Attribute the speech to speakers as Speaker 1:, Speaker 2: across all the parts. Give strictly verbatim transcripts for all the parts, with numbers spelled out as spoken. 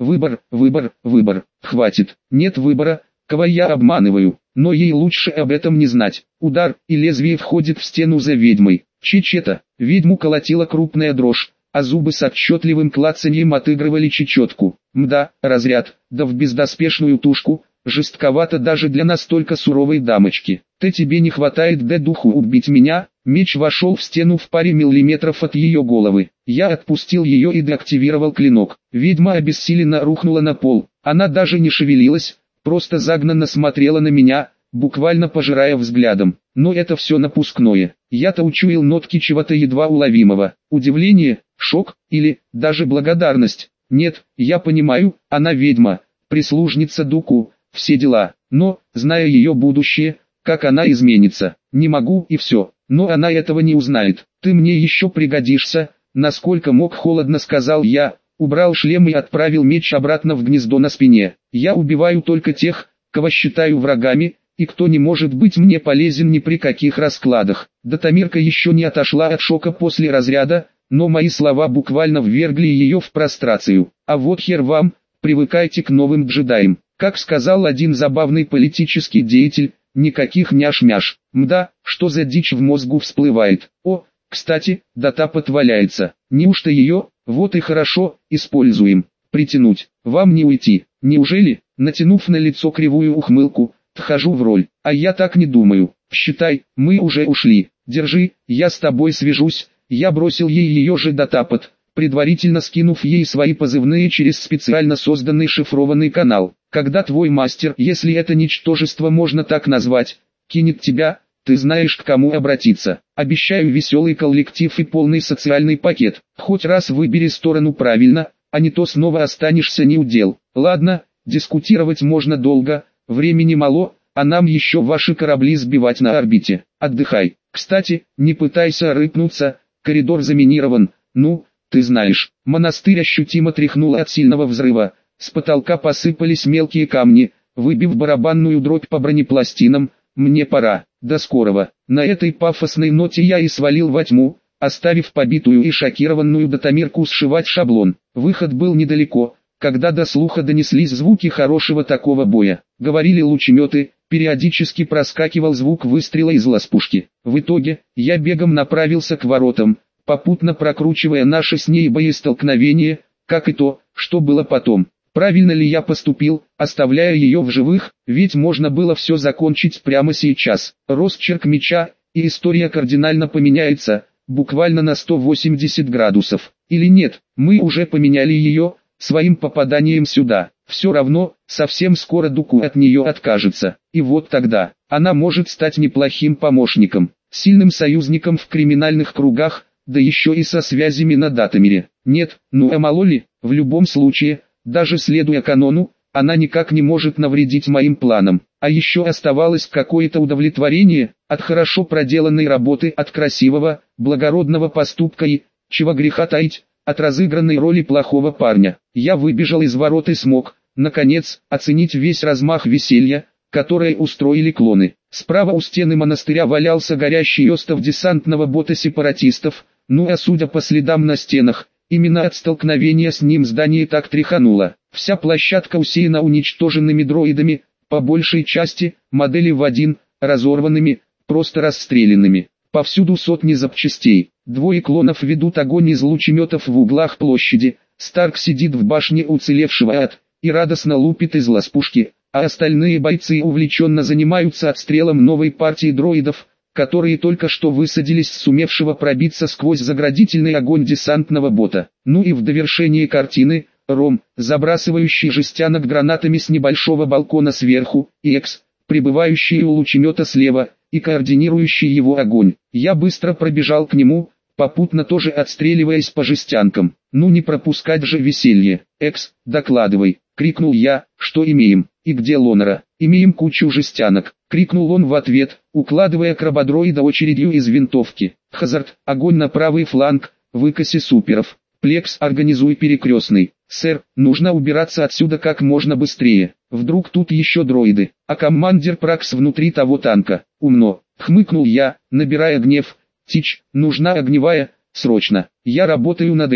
Speaker 1: Выбор, выбор, выбор. Хватит. Нет выбора, кого я обманываю. Но ей лучше об этом не знать. Удар, и лезвие входит в стену за ведьмой. Чечета. Ведьму колотила крупная дрожь, а зубы с отчетливым клацаньем отыгрывали чечетку. Мда, разряд, да в бездоспешную тушку, жестковато даже для настолько суровой дамочки. Ты тебе не хватает д духу убить меня? Меч вошел в стену в паре миллиметров от ее головы. Я отпустил ее и деактивировал клинок. Ведьма обессиленно рухнула на пол. Она даже не шевелилась, просто загнанно смотрела на меня, буквально пожирая взглядом. Но это все напускное. Я-то учуял нотки чего-то едва уловимого. Удивление, шок или даже благодарность. Нет, я понимаю, она ведьма, прислужница Дуку, все дела. Но, зная ее будущее, как она изменится, не могу и все. Но она этого не узнает. Ты мне еще пригодишься, насколько мог, холодно сказал я, убрал шлем и отправил меч обратно в гнездо на спине. Я убиваю только тех, кого считаю врагами, и кто не может быть мне полезен ни при каких раскладах. Датамирка еще не отошла от шока после разряда, но мои слова буквально ввергли ее в прострацию. А вот хер вам, привыкайте к новым джедаям. Как сказал один забавный политический деятель, никаких няш-мяш. Мда, что за дичь в мозгу всплывает. О, кстати, датапот валяется. Неужто ее, вот и хорошо, используем. Притянуть, вам не уйти. Неужели, натянув на лицо кривую ухмылку, вхожу в роль. А я так не думаю. Считай, мы уже ушли. Держи, я с тобой свяжусь. Я бросил ей ее же датапот, предварительно скинув ей свои позывные через специально созданный шифрованный канал. Когда твой мастер, если это ничтожество можно так назвать, кинет тебя, ты знаешь, к кому обратиться. Обещаю веселый коллектив и полный социальный пакет. Хоть раз выбери сторону правильно, а не то снова останешься неудел. Ладно, дискутировать можно долго, времени мало, а нам еще ваши корабли сбивать на орбите. Отдыхай. Кстати, не пытайся рыпнуться, коридор заминирован. Ну, ты знаешь. Монастырь ощутимо тряхнуло от сильного взрыва. С потолка посыпались мелкие камни, выбив барабанную дробь по бронепластинам. Мне пора. До скорого. На этой пафосной ноте я и свалил во тьму, оставив побитую и шокированную датамирку сшивать шаблон. Выход был недалеко, когда до слуха донеслись звуки хорошего такого боя. Говорили лучеметы, периодически проскакивал звук выстрела из ласпушки. В итоге, я бегом направился к воротам, попутно прокручивая наши с ней боестолкновения, как и то, что было потом. Правильно ли я поступил, оставляя ее в живых, ведь можно было все закончить прямо сейчас. Росчерк меча, и история кардинально поменяется, буквально на сто восемьдесят градусов. Или нет, мы уже поменяли ее, своим попаданием сюда. Все равно, совсем скоро Дуку от нее откажется. И вот тогда, она может стать неплохим помощником, сильным союзником в криминальных кругах, да еще и со связями на Датамире. Нет, ну а мало ли, в любом случае, даже следуя канону, она никак не может навредить моим планам. А еще оставалось какое-то удовлетворение от хорошо проделанной работы, от красивого, благородного поступка и, чего греха таить, от разыгранной роли плохого парня. Я выбежал из ворот и смог, наконец, оценить весь размах веселья, которое устроили клоны. Справа у стены монастыря валялся горящий остов десантного бота сепаратистов, ну а судя по следам на стенах, именно от столкновения с ним здание так тряхануло. Вся площадка усеяна уничтоженными дроидами, по большей части, модели в один, разорванными, просто расстрелянными. Повсюду сотни запчастей. Двое клонов ведут огонь из лучеметов в углах площади. Старк сидит в башне уцелевшего ад и радостно лупит из ласпушки, а остальные бойцы увлеченно занимаются отстрелом новой партии дроидов, которые только что высадились с сумевшего пробиться сквозь заградительный огонь десантного бота. Ну и в довершение картины, Ром, забрасывающий жестянок гранатами с небольшого балкона сверху, и Экс, прибывающий у лучемета слева, и координирующий его огонь. Я быстро пробежал к нему, попутно тоже отстреливаясь по жестянкам. Ну не пропускать же веселье. «Экс, докладывай», — крикнул я, — «что имеем, и где Лонера?» «Имеем кучу жестянок», — крикнул он в ответ, укладывая крабодроида очередью из винтовки. «Хазард, огонь на правый фланг, выкоси суперов. Плекс, организуй перекрестный. Сэр, нужно убираться отсюда как можно быстрее. Вдруг тут еще дроиды, а командир Пракс внутри того танка». «Умно», — хмыкнул я, набирая гнев. «Тич, нужна огневая, срочно. Я работаю над этим».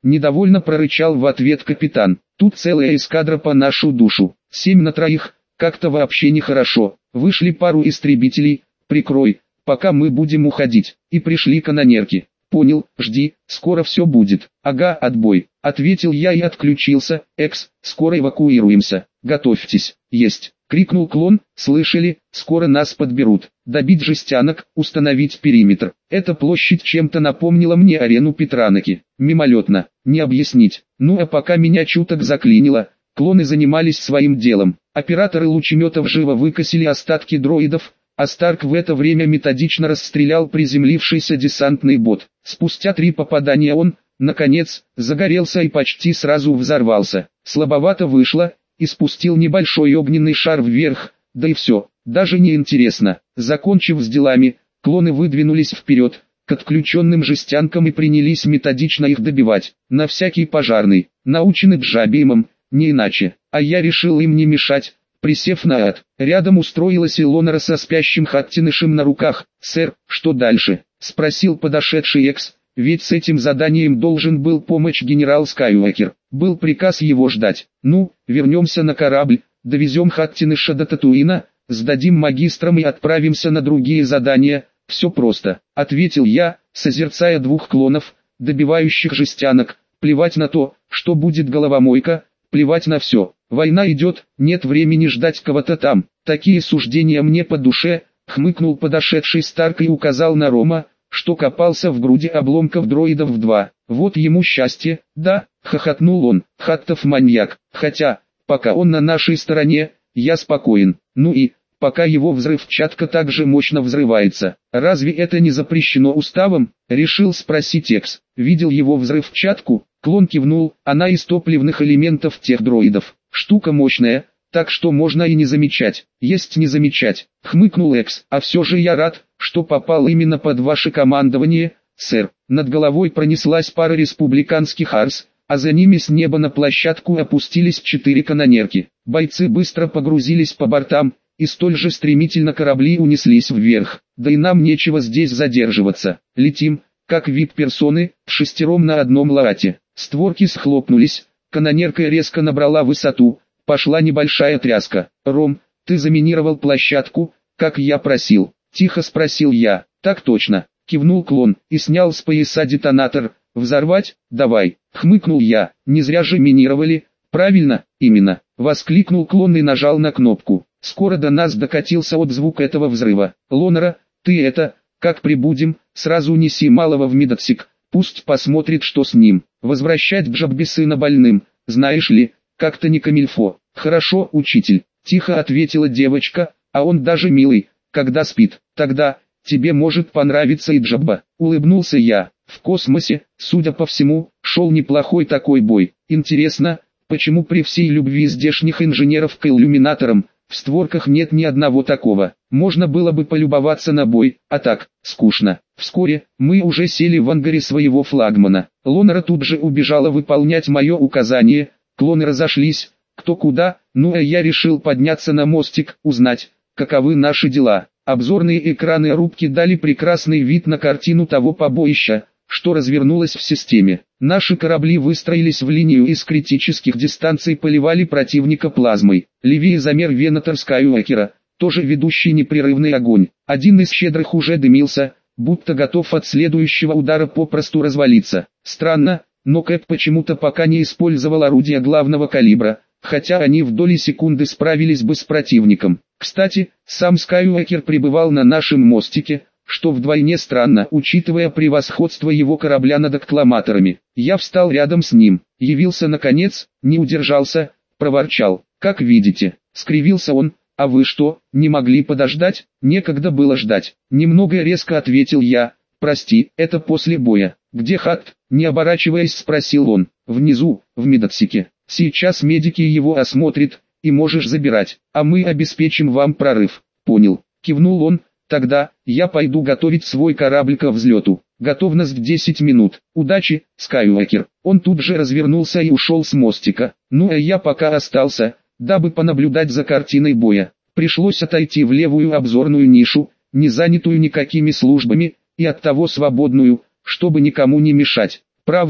Speaker 1: Недовольно прорычал в ответ капитан. Тут целая эскадра по нашу душу. Семь на троих, как-то вообще нехорошо. Вышли пару истребителей, прикрой, пока мы будем уходить. И пришли канонерки. Понял, жди, скоро все будет. Ага, отбой. Ответил я и отключился. Экс, скоро эвакуируемся. Готовьтесь. Есть. Крикнул клон. Слышали, скоро нас подберут. Добить жестянок, установить периметр. Эта площадь чем-то напомнила мне арену Петраноки. Мимолетно, не объяснить. Ну а пока меня чуток заклинило, клоны занимались своим делом. Операторы лучеметов живо выкосили остатки дроидов, а Старк в это время методично расстрелял приземлившийся десантный бот. Спустя три попадания он, наконец, загорелся и почти сразу взорвался. Слабовато вышло, и спустил небольшой огненный шар вверх, да и все, даже не интересно. Закончив с делами, клоны выдвинулись вперед, к отключенным жестянкам и принялись методично их добивать. На всякий пожарный, научены Джабиемом, не иначе, а я решил им не мешать. Присев на ад, рядом устроилась Илонора со спящим Хаттинышем на руках. «Сэр, что дальше?» — спросил подошедший Экс, ведь с этим заданием должен был помочь генерал Скайуокер. Был приказ его ждать. «Ну, вернемся на корабль, довезем Хаттиныша до Татуина, сдадим магистрам и отправимся на другие задания. Все просто», — ответил я, созерцая двух клонов, добивающих жестянок. «Плевать на то, что будет головомойка, плевать на все. Война идет, нет времени ждать кого-то там. Такие суждения мне по душе», — хмыкнул подошедший Старк и указал на Рома, что копался в груди обломков дроидов два. «Вот ему счастье, да?» — хохотнул он. «Хаттов маньяк. Хотя, пока он на нашей стороне, я спокоен. Ну и, пока его взрывчатка так же мощно взрывается. Разве это не запрещено уставом?» — решил спросить Экс. «Видел его взрывчатку?» Клон кивнул. «Она из топливных элементов тех дроидов. Штука мощная, так что можно и не замечать». «Есть не замечать», — хмыкнул Экс. «А все же я рад, что попал именно под ваше командование, сэр». Над головой пронеслась пара республиканских арс, а за ними с неба на площадку опустились четыре канонерки. Бойцы быстро погрузились по бортам, и столь же стремительно корабли унеслись вверх. Да и нам нечего здесь задерживаться. Летим, как вип-персоны, шестером на одном лаате. Створки схлопнулись, канонерка резко набрала высоту, пошла небольшая тряска. «Ром, ты заминировал площадку, как я просил?» — тихо спросил я. «Так точно», — кивнул клон и снял с пояса детонатор. «Взорвать? Давай», — хмыкнул я. «Не зря же минировали». «Правильно, именно», — воскликнул клон и нажал на кнопку. Скоро до нас докатился отзвук этого взрыва. «Лонора, ты это, как прибудем, сразу неси малого в медотсек, пусть посмотрит, что с ним. Возвращать Джабби сына больным, знаешь ли, как-то не камильфо». «Хорошо, учитель», — тихо ответила девочка, «а он даже милый, когда спит. Тогда, тебе может понравиться и Джабба», — улыбнулся я. В космосе, судя по всему, шел неплохой такой бой. Интересно, почему при всей любви здешних инженеров к иллюминаторам, в створках нет ни одного такого? Можно было бы полюбоваться на бой, а так, скучно. Вскоре, мы уже сели в ангаре своего флагмана. Лонора тут же убежала выполнять мое указание, клоны разошлись, кто куда, ну а я решил подняться на мостик, узнать, каковы наши дела. Обзорные экраны рубки дали прекрасный вид на картину того побоища, что развернулось в системе. Наши корабли выстроились в линию и с критических дистанций поливали противника плазмой. Левее замер Венатор Скайуокера, тоже ведущий непрерывный огонь. Один из щедрых уже дымился, будто готов от следующего удара попросту развалиться. Странно, но Кэп почему-то пока не использовал орудия главного калибра, хотя они в доли секунды справились бы с противником. Кстати, сам Скайуокер пребывал на нашем мостике, что вдвойне странно, учитывая превосходство его корабля над аккламаторами. Я встал рядом с ним, явился наконец, не удержался, проворчал. «Как видите», — скривился он. «А вы что, не могли подождать?» «Некогда было ждать», — немного резко ответил я. «Прости, это после боя». «Где Хатт?» — не оборачиваясь спросил он. «Внизу, в медотсеке. Сейчас медики его осмотрят, и можешь забирать, а мы обеспечим вам прорыв». «Понял», — кивнул он. «Тогда, я пойду готовить свой корабль ко взлету. Готовность в десять минут. Удачи, Скайуокер». Он тут же развернулся и ушел с мостика. Ну а я пока остался, дабы понаблюдать за картиной боя. Пришлось отойти в левую обзорную нишу, не занятую никакими службами, и оттого свободную, чтобы никому не мешать. Правда,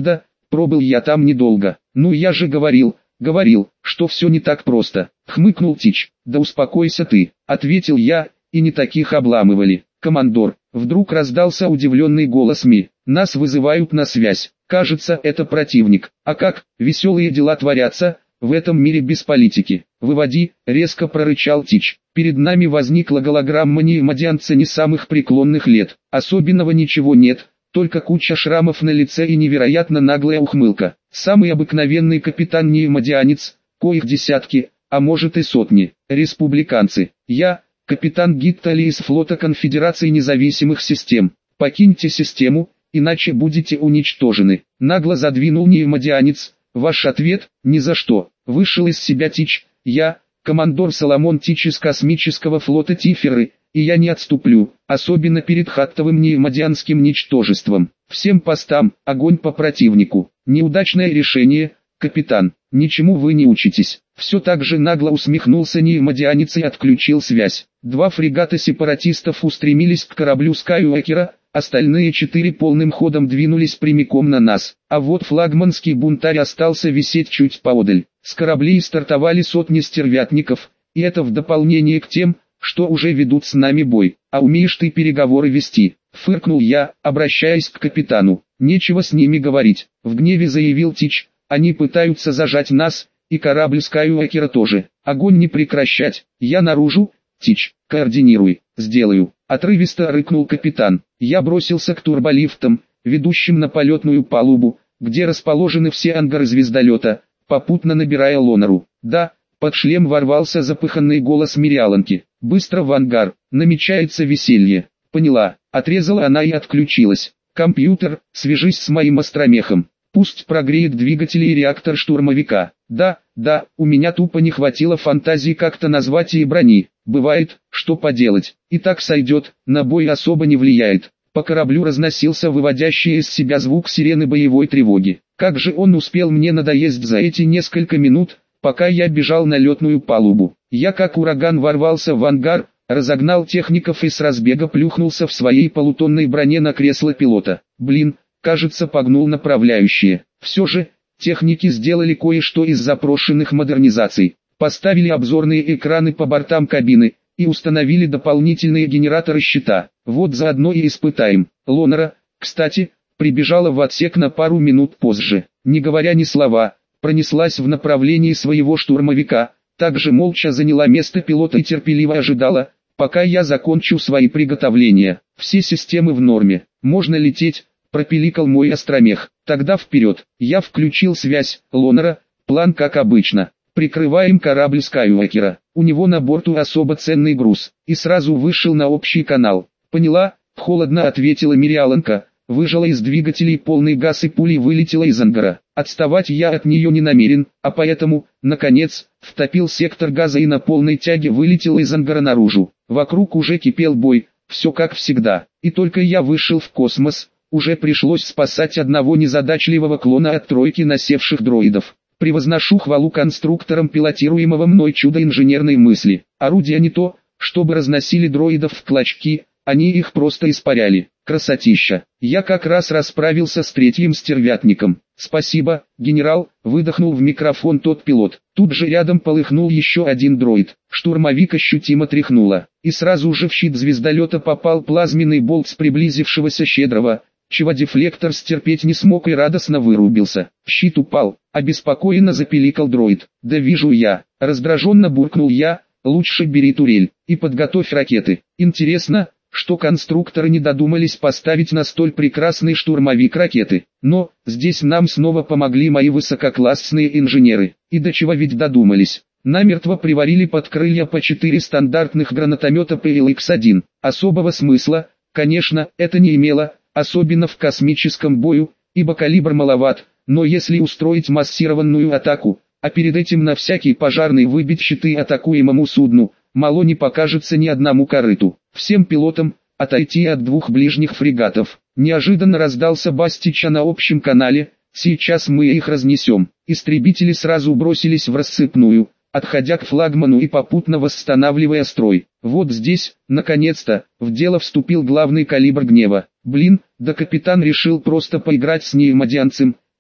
Speaker 1: Пробыл я там недолго. Ну я же говорил, говорил, что все не так просто. Хмыкнул Тич. Да успокойся ты, ответил я, и не таких обламывали. Командор, вдруг раздался удивленный голос Ми. Нас вызывают на связь. Кажется, это противник. А как, веселые дела творятся, в этом мире без политики. Выводи, резко прорычал Тич. Перед нами возникла голограмма неимодианца не самых преклонных лет. Особенного ничего нет, только куча шрамов на лице и невероятно наглая ухмылка. Самый обыкновенный капитан неимодианец, коих десятки, а может и сотни. Республиканцы. Я, капитан Гиттали из флота Конфедерации независимых систем. Покиньте систему, иначе будете уничтожены. Нагло задвинул неимодианец. Ваш ответ – ни за что. Вышел из себя Тич. Я, командор Соломон Тич из космического флота Тиферы, и я не отступлю, особенно перед хаттовым неимодианским ничтожеством. Всем постам, огонь по противнику. Неудачное решение, капитан, ничему вы не учитесь. Все так же нагло усмехнулся неимодианец и отключил связь. Два фрегата сепаратистов устремились к кораблю Скайуокера, остальные четыре полным ходом двинулись прямиком на нас. А вот флагманский бунтарь остался висеть чуть поодаль. С кораблей стартовали сотни стервятников, и это в дополнение к тем, что уже ведут с нами бой. А умеешь ты переговоры вести? Фыркнул я, обращаясь к капитану. Нечего с ними говорить. В гневе заявил Тич. Они пытаются зажать нас, и корабль Скайуокера тоже. Огонь не прекращать. Я наружу. Тич, координируй. Сделаю. Отрывисто рыкнул капитан. Я бросился к турболифтам, ведущим на полетную палубу, где расположены все ангары звездолета, попутно набирая Лонару. Да, под шлем ворвался запыханный голос Мириаланки. Быстро в ангар, намечается веселье. Поняла, отрезала она и отключилась. Компьютер, свяжись с моим остромехом. Пусть прогреет двигатели и реактор штурмовика. Да, да, у меня тупо не хватило фантазии как-то назвать и брони. Бывает, что поделать. И так сойдет, на бой особо не влияет. По кораблю разносился выводящий из себя звук сирены боевой тревоги. Как же он успел мне надоесть за эти несколько минут, пока я бежал на летную палубу. Я как ураган ворвался в ангар, разогнал техников и с разбега плюхнулся в своей полутонной броне на кресло пилота. Блин, кажется, погнул направляющие. Все же, техники сделали кое-что из запрошенных модернизаций. Поставили обзорные экраны по бортам кабины и установили дополнительные генераторы щита. Вот заодно и испытаем. Лонара, кстати, прибежала в отсек на пару минут позже. Не говоря ни слова, пронеслась в направлении своего штурмовика, также молча заняла место пилота и терпеливо ожидала, пока я закончу свои приготовления. Все системы в норме, можно лететь, пропиликал мой остромех. Тогда вперед, я включил связь, Лонара, план как обычно. Прикрываем корабль Скайуокера, у него на борту особо ценный груз, и сразу вышел на общий канал. Поняла, холодно ответила Мириаланка, выжала из двигателей полный газ и пулей вылетела из ангара. Отставать я от нее не намерен, а поэтому, наконец, втопил сектор газа и на полной тяге вылетел из ангара наружу. Вокруг уже кипел бой, все как всегда, и только я вышел в космос, уже пришлось спасать одного незадачливого клона от тройки насевших дроидов. Превозношу хвалу конструкторам пилотируемого мной чуда инженерной мысли. Орудия не то, чтобы разносили дроидов в клочки, они их просто испаряли. Красотища. Я как раз расправился с третьим стервятником. Спасибо, генерал, выдохнул в микрофон тот пилот. Тут же рядом полыхнул еще один дроид. Штурмовик ощутимо тряхнуло. И сразу же в щит звездолета попал плазменный болт с приблизившегося щедрого, чего дефлектор стерпеть не смог и радостно вырубился. Щит упал, обеспокоенно запиликал дроид. Да вижу я, раздраженно буркнул я, лучше бери турель, и подготовь ракеты. Интересно, что конструкторы не додумались поставить на столь прекрасный штурмовик ракеты. Но, здесь нам снова помогли мои высококлассные инженеры. И до чего ведь додумались. Намертво приварили под крылья по четыре стандартных гранатомета пэ эл икс один. Особого смысла, конечно, это не имело, особенно в космическом бою, ибо калибр маловат, но если устроить массированную атаку, а перед этим на всякий пожарный выбить щиты атакуемому судну, мало не покажется ни одному корыту. Всем пилотам, отойти от двух ближних фрегатов. Неожиданно раздался бас Тича на общем канале, сейчас мы их разнесем. Истребители сразу бросились в рассыпную, отходя к флагману и попутно восстанавливая строй. Вот здесь, наконец-то, в дело вступил главный калибр гнева. Блин, да капитан решил просто поиграть с неимодианцем,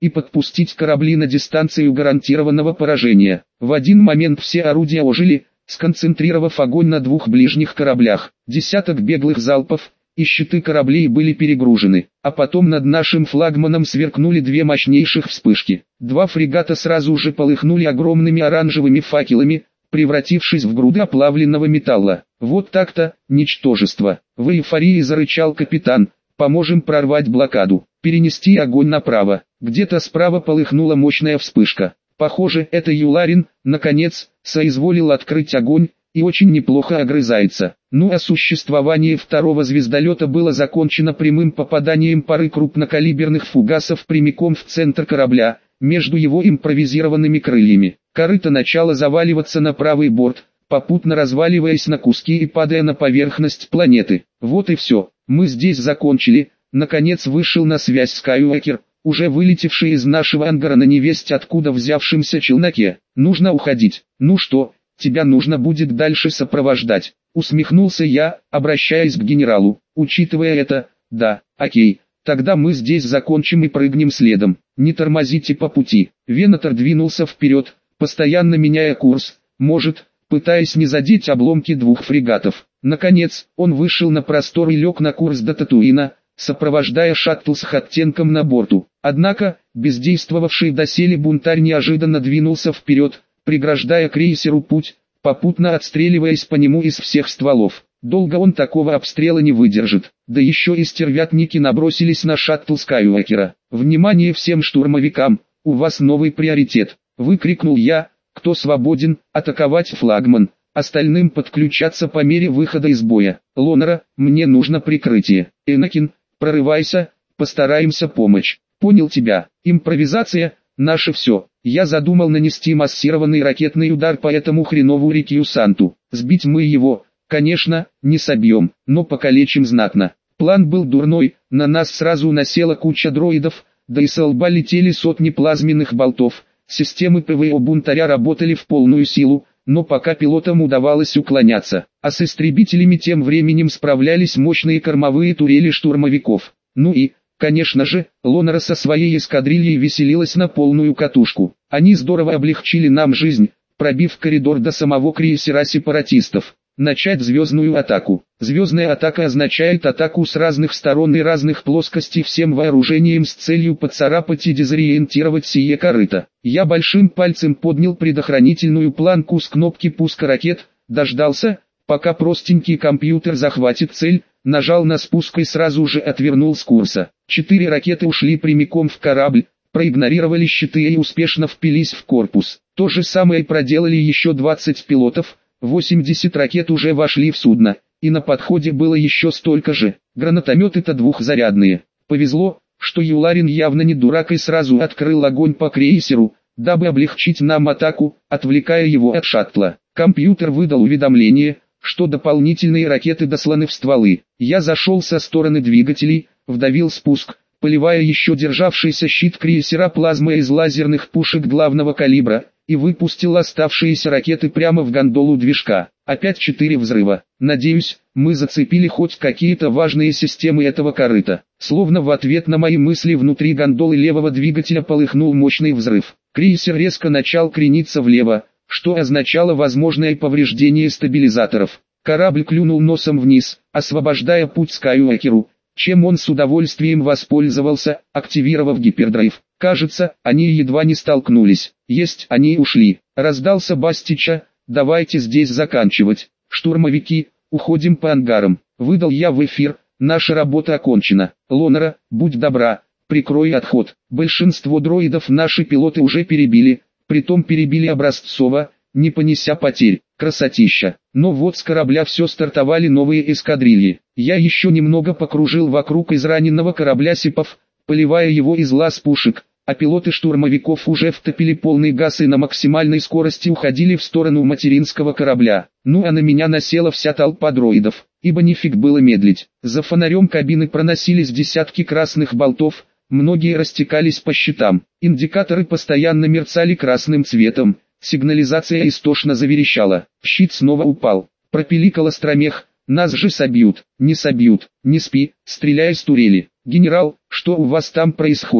Speaker 1: и подпустить корабли на дистанцию гарантированного поражения. В один момент все орудия ожили, сконцентрировав огонь на двух ближних кораблях. Десяток беглых залпов, и щиты кораблей были перегружены, а потом над нашим флагманом сверкнули две мощнейших вспышки. Два фрегата сразу же полыхнули огромными оранжевыми факелами, превратившись в груды оплавленного металла. «Вот так-то, ничтожество!» — в эйфории зарычал капитан. «Поможем прорвать блокаду, перенести огонь направо». Где-то справа полыхнула мощная вспышка. Похоже, это Юларин, наконец, соизволил открыть огонь, и очень неплохо огрызается. Ну а существование второго звездолета было закончено прямым попаданием пары крупнокалиберных фугасов прямиком в центр корабля, между его импровизированными крыльями. Корыто начало заваливаться на правый борт, попутно разваливаясь на куски и падая на поверхность планеты. Вот и все, мы здесь закончили. Наконец вышел на связь Скайуокер, уже вылетевший из нашего ангара на невесть откуда взявшемся челноке. Нужно уходить. Ну что, тебя нужно будет дальше сопровождать. Усмехнулся я, обращаясь к генералу. Учитывая это, да, окей, тогда мы здесь закончим и прыгнем следом. Не тормозите по пути. Венатор двинулся вперед, постоянно меняя курс, может, пытаясь не задеть обломки двух фрегатов. Наконец, он вышел на простор и лег на курс до Татуина, сопровождая шаттл с Хаттенком на борту. Однако, бездействовавший доселе бунтарь неожиданно двинулся вперед, преграждая крейсеру путь, попутно отстреливаясь по нему из всех стволов. Долго он такого обстрела не выдержит, да еще и стервятники набросились на шаттл Скайуокера. «Внимание всем штурмовикам, у вас новый приоритет!» — выкрикнул я. «Кто свободен, атаковать флагман, остальным подключаться по мере выхода из боя. Лонера, мне нужно прикрытие. Энакин, прорывайся, постараемся помочь». «Понял тебя. Импровизация — наше все». Я задумал нанести массированный ракетный удар по этому хренову Рикью-Санту. Сбить мы его, конечно, не собьем, но покалечим знатно. План был дурной, на нас сразу насела куча дроидов, да и со лба летели сотни плазменных болтов. Системы ПВО бунтаря работали в полную силу, но пока пилотам удавалось уклоняться, а с истребителями тем временем справлялись мощные кормовые турели штурмовиков. Ну и, конечно же, Лонера со своей эскадрильей веселилась на полную катушку. Они здорово облегчили нам жизнь, пробив коридор до самого крейсера сепаратистов. Начать звездную атаку. Звездная атака означает атаку с разных сторон и разных плоскостей всем вооружением с целью поцарапать и дезориентировать сие корыто. Я большим пальцем поднял предохранительную планку с кнопки пуска ракет, дождался, пока простенький компьютер захватит цель, нажал на спуск и сразу же отвернул с курса. Четыре ракеты ушли прямиком в корабль, проигнорировали щиты и успешно впились в корпус. То же самое проделали еще двадцать пилотов. восемьдесят ракет уже вошли в судно, и на подходе было еще столько же. Гранатометы-то двухзарядные. Повезло, что Юларин явно не дурак и сразу открыл огонь по крейсеру, дабы облегчить нам атаку, отвлекая его от шаттла. Компьютер выдал уведомление, что дополнительные ракеты досланы в стволы. Я зашел со стороны двигателей, вдавил спуск, поливая еще державшийся щит крейсера плазмой из лазерных пушек главного калибра, и выпустил оставшиеся ракеты прямо в гондолу движка. Опять четыре взрыва. Надеюсь, мы зацепили хоть какие-то важные системы этого корыта. Словно в ответ на мои мысли внутри гондолы левого двигателя полыхнул мощный взрыв. Крейсер резко начал крениться влево, что означало возможное повреждение стабилизаторов. Корабль клюнул носом вниз, освобождая путь Скайуокеру, чем он с удовольствием воспользовался, активировав гипердрайв. Кажется, они едва не столкнулись. Есть, они ушли. Раздался Бастича: «Давайте здесь заканчивать. Штурмовики, уходим по ангарам». Выдал я в эфир: «Наша работа окончена. Лонера, будь добра, прикрой отход». Большинство дроидов наши пилоты уже перебили, притом перебили образцово, не понеся потерь. Красотища. Но вот с корабля все стартовали новые эскадрильи. Я еще немного покружил вокруг израненного корабля Сипов, поливая его из лаз пушек, а пилоты штурмовиков уже втопили полный газ и на максимальной скорости уходили в сторону материнского корабля. Ну а на меня насела вся толпа дроидов, ибо нифиг было медлить. За фонарем кабины проносились десятки красных болтов, многие растекались по щитам. Индикаторы постоянно мерцали красным цветом, сигнализация истошно заверещала. Щит снова упал. Пропиликал остромех: «Нас же собьют». «Не собьют, не спи, стреляй с турели». «Генерал, что у вас там происходит?»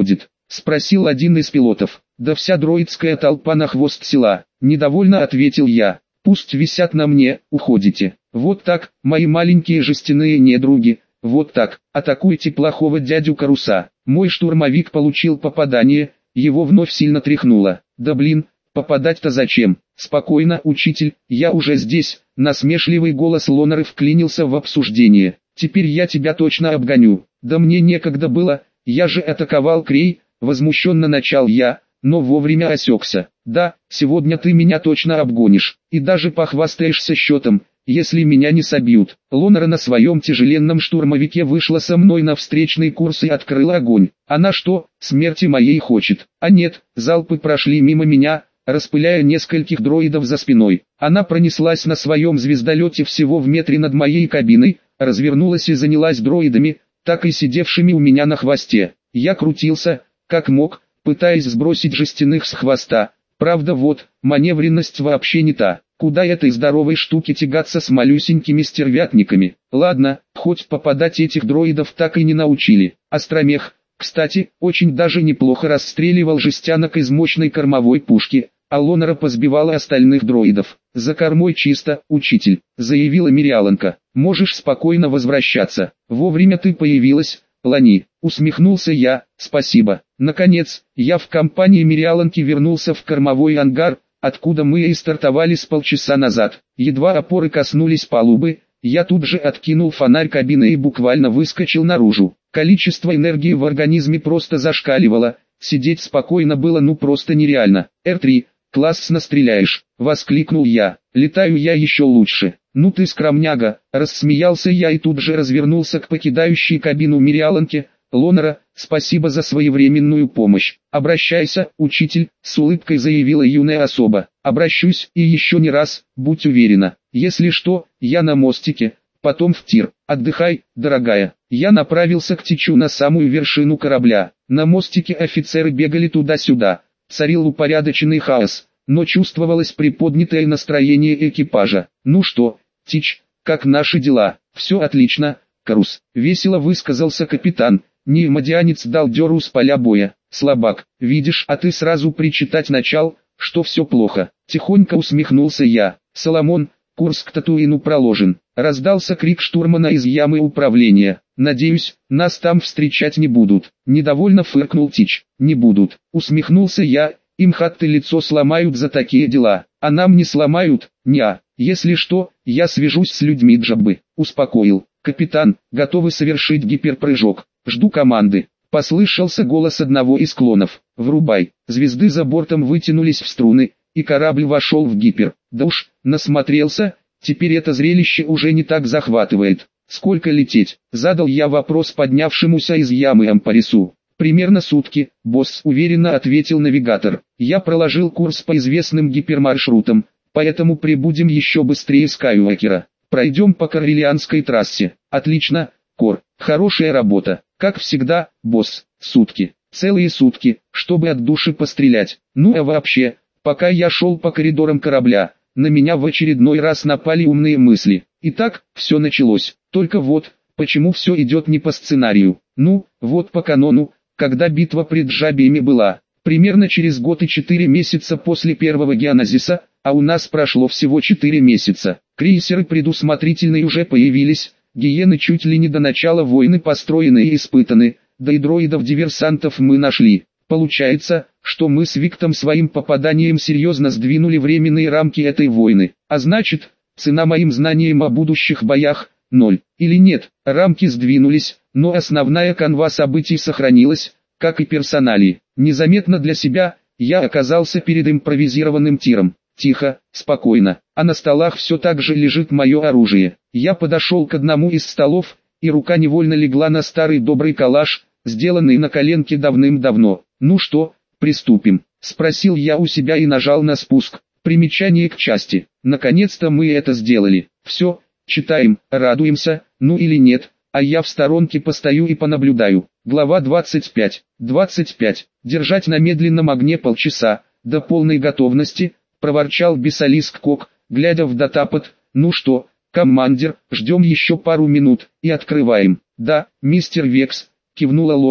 Speaker 1: спросил один из пилотов. Да вся дроидская толпа на хвост села, недовольно ответил я. Пусть висят на мне, уходите. Вот так, мои маленькие жестяные недруги, вот так, атакуйте плохого дядю Каруса. Мой штурмовик получил попадание, его вновь сильно тряхнуло. Да блин, попадать-то зачем? Спокойно, учитель, я уже здесь. Насмешливый голос Лонера вклинился в обсуждение. Теперь я тебя точно обгоню. Да мне некогда было, я же атаковал Крей, возмущенно начал я, но вовремя осекся. Да, сегодня ты меня точно обгонишь, и даже похвастаешься счетом, если меня не собьют. Лонера на своем тяжеленном штурмовике вышла со мной на встречный курс и открыла огонь. Она что, смерти моей хочет? А нет, залпы прошли мимо меня, распыляя нескольких дроидов за спиной. Она пронеслась на своем звездолете всего в метре над моей кабиной, развернулась и занялась дроидами, так и сидевшими у меня на хвосте. Я крутился, как мог, пытаясь сбросить жестяных с хвоста. Правда вот, маневренность вообще не та. Куда этой здоровой штуке тягаться с малюсенькими стервятниками? Ладно, хоть попадать этих дроидов так и не научили. Остромех, кстати, очень даже неплохо расстреливал жестянок из мощной кормовой пушки, а Лонера позбивала остальных дроидов. «За кормой чисто, учитель», — заявила Мириаланка. «Можешь спокойно возвращаться. Вовремя ты появилась, Лани», — усмехнулся я. «Спасибо». Наконец, я в компании Мириаланки вернулся в кормовой ангар, откуда мы и стартовали с полчаса назад. Едва опоры коснулись палубы, я тут же откинул фонарь кабины и буквально выскочил наружу. Количество энергии в организме просто зашкаливало, сидеть спокойно было ну просто нереально. эр три, классно стреляешь, воскликнул я. Летаю я еще лучше. Ну ты скромняга, рассмеялся я и тут же развернулся к покидающей кабину Мириаланке. Лонера, спасибо за своевременную помощь. Обращайся, учитель, с улыбкой заявила юная особа. Обращусь и еще не раз, будь уверена. Если что, я на мостике, потом в тир. Отдыхай, дорогая. Я направился к Тичу на самую вершину корабля. На мостике офицеры бегали туда-сюда. Царил упорядоченный хаос, но чувствовалось приподнятое настроение экипажа. Ну что, Тич, как наши дела? Все отлично, Карус. Весело высказался капитан. Неймодианец дал дёру с поля боя. Слабак, видишь, а ты сразу причитать начал, что все плохо. Тихонько усмехнулся я. Соломон, курс к Татуину проложен. Раздался крик штурмана из ямы управления. Надеюсь, нас там встречать не будут. Недовольно фыркнул Тич. Не будут. Усмехнулся я. Им хатты лицо сломают за такие дела. А нам не сломают, неа. Если что, я свяжусь с людьми Джаббы. Успокоил. Капитан, готовы совершить гиперпрыжок. Жду команды. Послышался голос одного из клонов. Врубай. Звезды за бортом вытянулись в струны, и корабль вошел в гипер. Да уж, насмотрелся, теперь это зрелище уже не так захватывает. Сколько лететь? Задал я вопрос поднявшемуся из ямы Ампарису. Примерно сутки, босс, уверенно ответил навигатор. Я проложил курс по известным гипермаршрутам, поэтому прибудем еще быстрее Скайуокера. Пройдем по Коррелианской трассе. Отлично, Кор, хорошая работа. Как всегда, босс, сутки, целые сутки, чтобы от души пострелять. Ну а вообще, пока я шел по коридорам корабля, на меня в очередной раз напали умные мысли. Итак, все началось. Только вот, почему все идет не по сценарию? Ну, вот по канону, когда битва пред Джабиями была. Примерно через год и четыре месяца после первого геонозиса, а у нас прошло всего четыре месяца. Крейсеры предусмотрительные уже появились. Гиены чуть ли не до начала войны построены и испытаны, да и дроидов-диверсантов мы нашли. Получается, что мы с Виктом своим попаданием серьезно сдвинули временные рамки этой войны. А значит, цена моим знаниям о будущих боях – ноль. Или нет, рамки сдвинулись, но основная канва событий сохранилась, как и персоналии. Незаметно для себя, я оказался перед импровизированным тиром. Тихо, спокойно, а на столах все так же лежит мое оружие. Я подошел к одному из столов, и рука невольно легла на старый добрый калаш, сделанный на коленке давным-давно. «Ну что, приступим?» – спросил я у себя и нажал на спуск. Примечание к части. Наконец-то мы это сделали. Все, читаем, радуемся, ну или нет, а я в сторонке постою и понаблюдаю. Глава двадцать пять. двадцать пять. Держать на медленном огне полчаса, до полной готовности, проворчал Бесалиск Кок, глядя в датапад. Ну что, командир, ждем еще пару минут, и открываем. Да, мистер Векс, кивнула Лонера,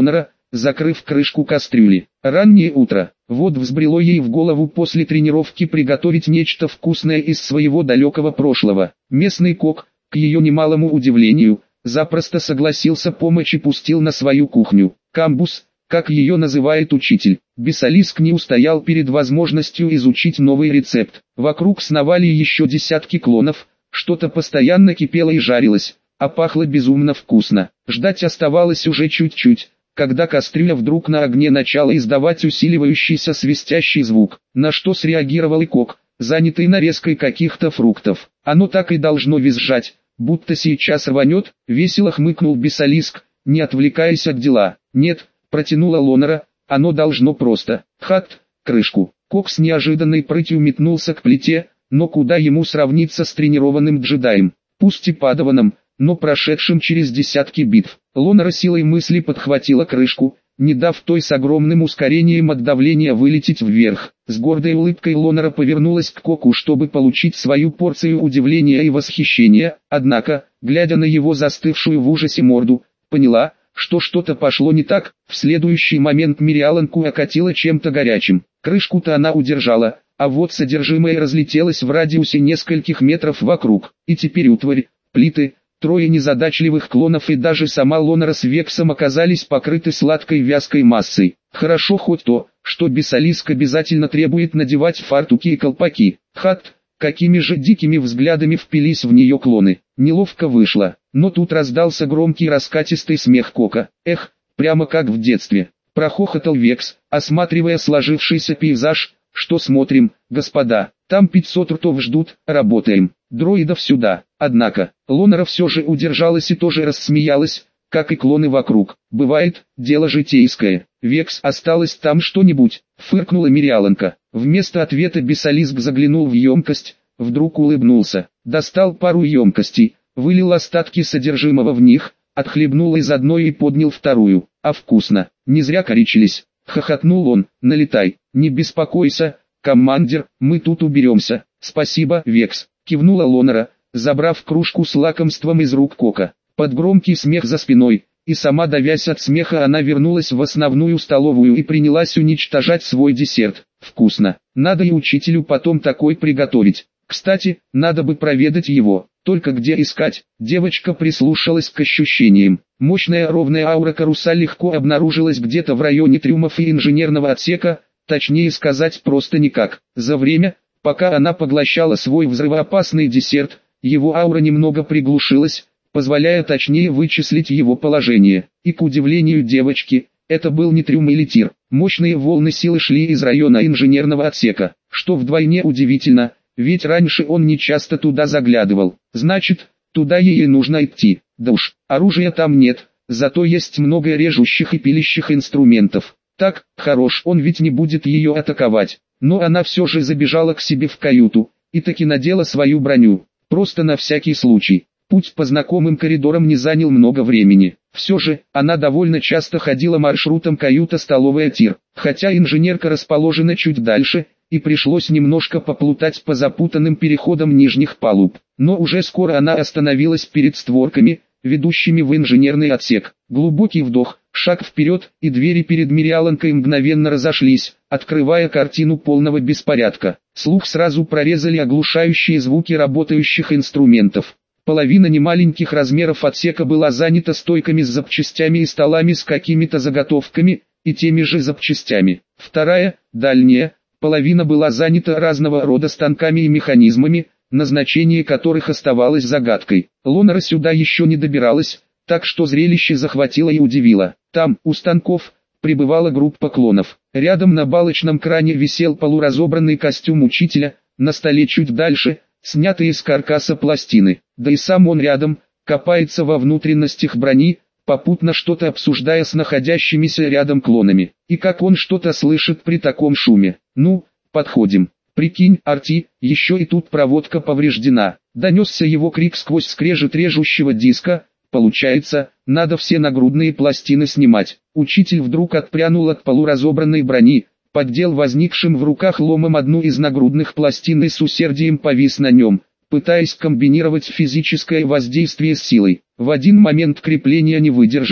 Speaker 1: закрыв крышку кастрюли. Раннее утро. Вот взбрело ей в голову после тренировки приготовить нечто вкусное из своего далекого прошлого. Местный кок, к ее немалому удивлению, запросто согласился помочь и пустил на свою кухню. Камбус, как ее называет учитель. Бесалиск не устоял перед возможностью изучить новый рецепт. Вокруг сновали еще десятки клонов, что-то постоянно кипело и жарилось, а пахло безумно вкусно. Ждать оставалось уже чуть-чуть, когда кастрюля вдруг на огне начала издавать усиливающийся свистящий звук, на что среагировал и кок, занятый нарезкой каких-то фруктов. Оно так и должно визжать, будто сейчас рванет, весело хмыкнул Бесалиск, не отвлекаясь от дела. Нет, протянула Лонера, оно должно просто. Хат, крышку. Кок с неожиданной прытью метнулся к плите, но куда ему сравниться с тренированным джедаем, пусть и падаваном, но прошедшим через десятки битв. Лонера силой мысли подхватила крышку, не дав той с огромным ускорением от давления вылететь вверх. С гордой улыбкой Лонера повернулась к Коку, чтобы получить свою порцию удивления и восхищения, однако, глядя на его застывшую в ужасе морду, поняла, что что-то пошло не так. В следующий момент Мириаланку окатило чем-то горячим. Крышку-то она удержала, а вот содержимое разлетелось в радиусе нескольких метров вокруг. И теперь утварь, плиты, трое незадачливых клонов и даже сама Лонера с Вексом оказались покрыты сладкой вязкой массой. Хорошо хоть то, что Бесалиск обязательно требует надевать фартуки и колпаки. Хат, какими же дикими взглядами впились в нее клоны. Неловко вышло, но тут раздался громкий раскатистый смех Кока. Эх, прямо как в детстве. Прохохотал Векс, осматривая сложившийся пейзаж. Что смотрим, господа, там пятьсот ртов ждут, работаем. Дроидов сюда. Однако, Лонера все же удержалась и тоже рассмеялась, как и клоны вокруг. Бывает, дело житейское. Векс, осталось там что-нибудь? Фыркнула Мириаланка. Вместо ответа Бесалиск заглянул в емкость, вдруг улыбнулся. Достал пару емкостей, вылил остатки содержимого в них, отхлебнул из одной и поднял вторую. А вкусно, не зря коричились. Хохотнул он. Налетай, не беспокойся, командир, мы тут уберемся. Спасибо, Векс, кивнула Лонера, забрав кружку с лакомством из рук Кока. Под громкий смех за спиной, и сама давясь от смеха, она вернулась в основную столовую и принялась уничтожать свой десерт. Вкусно, надо и учителю потом такой приготовить. Кстати, надо бы проведать его, только где искать? Девочка прислушалась к ощущениям. Мощная ровная аура каруса легко обнаружилась где-то в районе трюмов и инженерного отсека, точнее сказать просто никак. За время, пока она поглощала свой взрывоопасный десерт, его аура немного приглушилась, позволяя точнее вычислить его положение. И к удивлению девочки, это был не трюм или тир. Мощные волны силы шли из района инженерного отсека, что вдвойне удивительно, ведь раньше он не часто туда заглядывал. Значит, туда ей и нужно идти. Да уж, оружия там нет, зато есть много режущих и пилящих инструментов. Так, хорош, он ведь не будет ее атаковать. Но она все же забежала к себе в каюту, и таки надела свою броню, просто на всякий случай. Путь по знакомым коридорам не занял много времени. Все же, она довольно часто ходила маршрутом каюта-столовая тир, хотя инженерка расположена чуть дальше, и пришлось немножко поплутать по запутанным переходам нижних палуб. Но уже скоро она остановилась перед створками, ведущими в инженерный отсек. Глубокий вдох, шаг вперед, и двери перед Мириаланкой мгновенно разошлись, открывая картину полного беспорядка. Слух сразу прорезали оглушающие звуки работающих инструментов. Половина немаленьких размеров отсека была занята стойками с запчастями и столами с какими-то заготовками, и теми же запчастями. Вторая, дальняя, половина была занята разного рода станками и механизмами, назначение которых оставалось загадкой. Лонера сюда еще не добиралась, так что зрелище захватило и удивило. Там, у станков, прибывала группа клонов. Рядом на балочном кране висел полуразобранный костюм учителя, на столе чуть дальше, снятые из каркаса пластины. Да и сам он рядом, копается во внутренностях брони, попутно что-то обсуждая с находящимися рядом клонами. И как он что-то слышит при таком шуме. Ну, подходим. Прикинь, Арти, еще и тут проводка повреждена. Донесся его крик сквозь скрежет режущего диска. Получается, надо все нагрудные пластины снимать. Учитель вдруг отпрянул от полуразобранной брони, поддел возникшим в руках ломом одну из нагрудных пластин и с усердием повис на нем, пытаясь комбинировать физическое воздействие с силой. В один момент крепления не выдержали,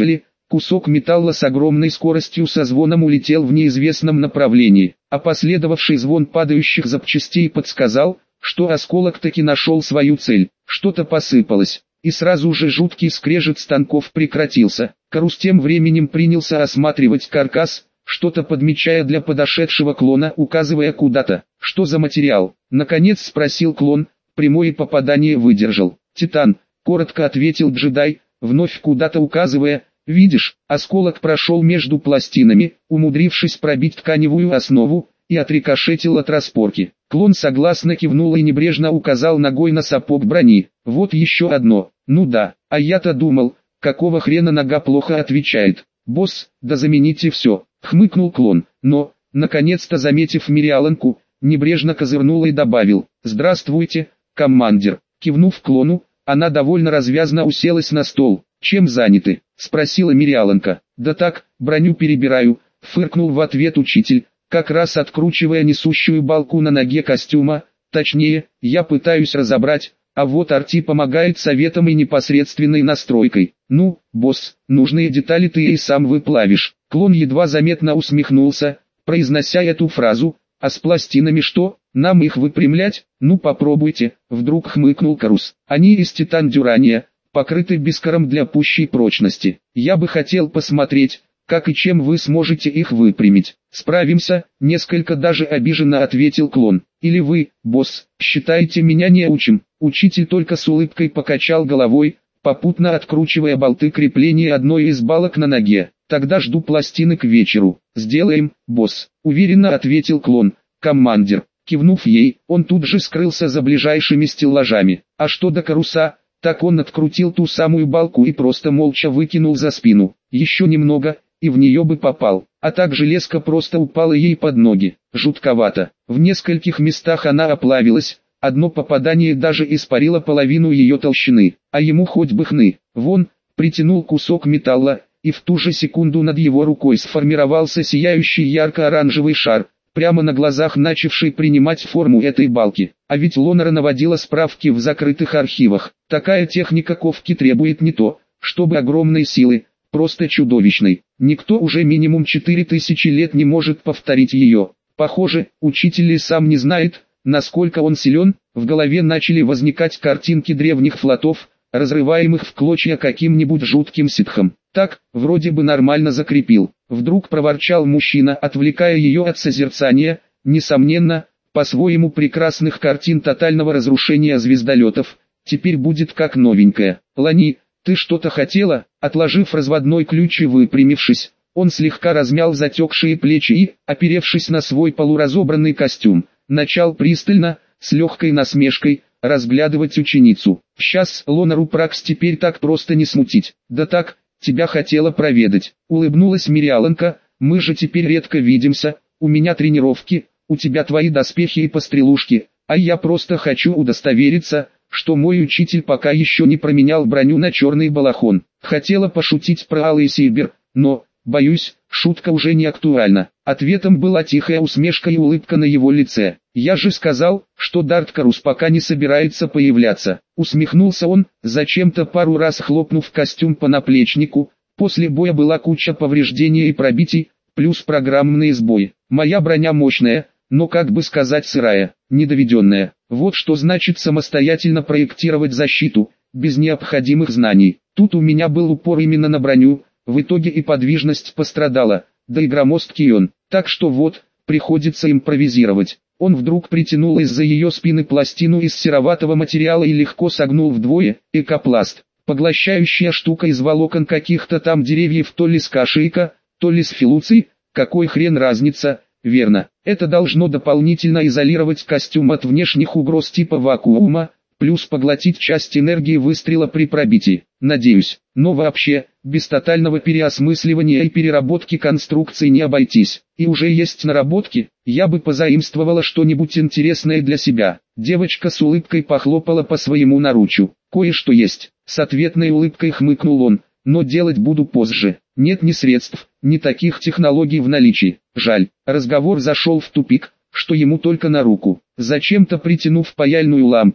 Speaker 1: Кусок металла с огромной скоростью со звоном улетел в неизвестном направлении, а последовавший звон падающих запчастей подсказал, что осколок таки нашел свою цель. Что-то посыпалось, и сразу же жуткий скрежет станков прекратился. Карус тем временем принялся осматривать каркас, что-то подмечая для подошедшего клона, указывая куда-то. «Что за материал?» — наконец спросил клон. Прямое попадание выдержал. «Титан», — коротко ответил джедай, вновь куда-то указывая. «Видишь, осколок прошел между пластинами, умудрившись пробить тканевую основу, и отрикошетил от распорки». Клон согласно кивнул и небрежно указал ногой на сапог брони. «Вот еще одно. Ну да, а я-то думал, какого хрена нога плохо отвечает. Босс, да замените все», — хмыкнул клон, но, наконец-то заметив Мириаланку, небрежно козырнул и добавил: «Здравствуйте, командир». Кивнув клону, она довольно развязно уселась на стол. «Чем заняты?» — спросила Мириаланка. «Да так, броню перебираю», — фыркнул в ответ учитель, как раз откручивая несущую балку на ноге костюма. «Точнее, я пытаюсь разобрать, а вот Арти помогает советом и непосредственной настройкой. Ну, босс, нужные детали ты и сам выплавишь». Клон едва заметно усмехнулся, произнося эту фразу. «А с пластинами что? Нам их выпрямлять? Ну попробуйте», — вдруг хмыкнул Карус. «Они из титан-дюрания, покрыты бискаром для пущей прочности. Я бы хотел посмотреть, как и чем вы сможете их выпрямить». «Справимся», — несколько даже обиженно ответил клон. «Или вы, босс, считаете меня неучим?» Учитель только с улыбкой покачал головой, попутно откручивая болты крепления одной из балок на ноге. «Тогда жду пластины к вечеру». «Сделаем, босс», — уверенно ответил клон. «Командир». Кивнув ей, он тут же скрылся за ближайшими стеллажами. А что до Каруса, так он открутил ту самую балку и просто молча выкинул за спину. Еще немного, и в нее бы попал. А так железка просто упала ей под ноги. Жутковато. В нескольких местах она оплавилась, одно попадание даже испарило половину ее толщины. А ему хоть бы хны. Вон, притянул кусок металла, и в ту же секунду над его рукой сформировался сияющий ярко-оранжевый шар, прямо на глазах начавший принимать форму этой балки. А ведь Лонара наводила справки в закрытых архивах. Такая техника ковки требует не то, чтобы огромной силы, просто чудовищной. Никто уже минимум четыре тысячи лет не может повторить ее. Похоже, учитель и сам не знает, насколько он силен. В голове начали возникать картинки древних флотов, разрываемых в клочья каким-нибудь жутким ситхом. «Так, вроде бы нормально закрепил», — вдруг проворчал мужчина, отвлекая ее от созерцания, несомненно, по-своему прекрасных картин тотального разрушения звездолетов. «Теперь будет как новенькая». «Лани, ты что-то хотела?» Отложив разводной ключ и выпрямившись, он слегка размял затекшие плечи и, оперевшись на свой полуразобранный костюм, начал пристально, с легкой насмешкой, разглядывать ученицу. «Сейчас Лонару Пракс теперь так просто не смутить». «Да так, тебя хотела проведать», — улыбнулась Мириаланка. «Мы же теперь редко видимся, у меня тренировки, у тебя твои доспехи и пострелушки, а я просто хочу удостовериться, что мой учитель пока еще не променял броню на черный балахон». Хотела пошутить про алый сейбер, но, боюсь, шутка уже не актуальна. Ответом была тихая усмешка и улыбка на его лице. «Я же сказал, что Дарт Карус пока не собирается появляться», — усмехнулся он, зачем-то пару раз хлопнув костюм по наплечнику. После боя была куча повреждений и пробитий, плюс программные сбои. «Моя броня мощная, но как бы сказать сырая, недоведенная. Вот что значит самостоятельно проектировать защиту, без необходимых знаний. Тут у меня был упор именно на броню, в итоге и подвижность пострадала, да и громоздкий он. Так что вот, приходится импровизировать». Он вдруг притянул из-за ее спины пластину из сероватого материала и легко согнул вдвое. Экопласт, поглощающая штука из волокон каких-то там деревьев, то ли с кашейка, то ли с филуций, какой хрен разница, верно. Это должно дополнительно изолировать костюм от внешних угроз типа вакуума, плюс поглотить часть энергии выстрела при пробитии. Надеюсь, но вообще, без тотального переосмысливания и переработки конструкций не обойтись. И уже есть наработки, я бы позаимствовала что-нибудь интересное для себя. Девочка с улыбкой похлопала по своему наручу. «Кое-что есть», — с ответной улыбкой хмыкнул он, — «но делать буду позже. Нет ни средств, ни таких технологий в наличии. Жаль». Разговор зашел в тупик, что ему только на руку. Зачем-то притянув паяльную лампу,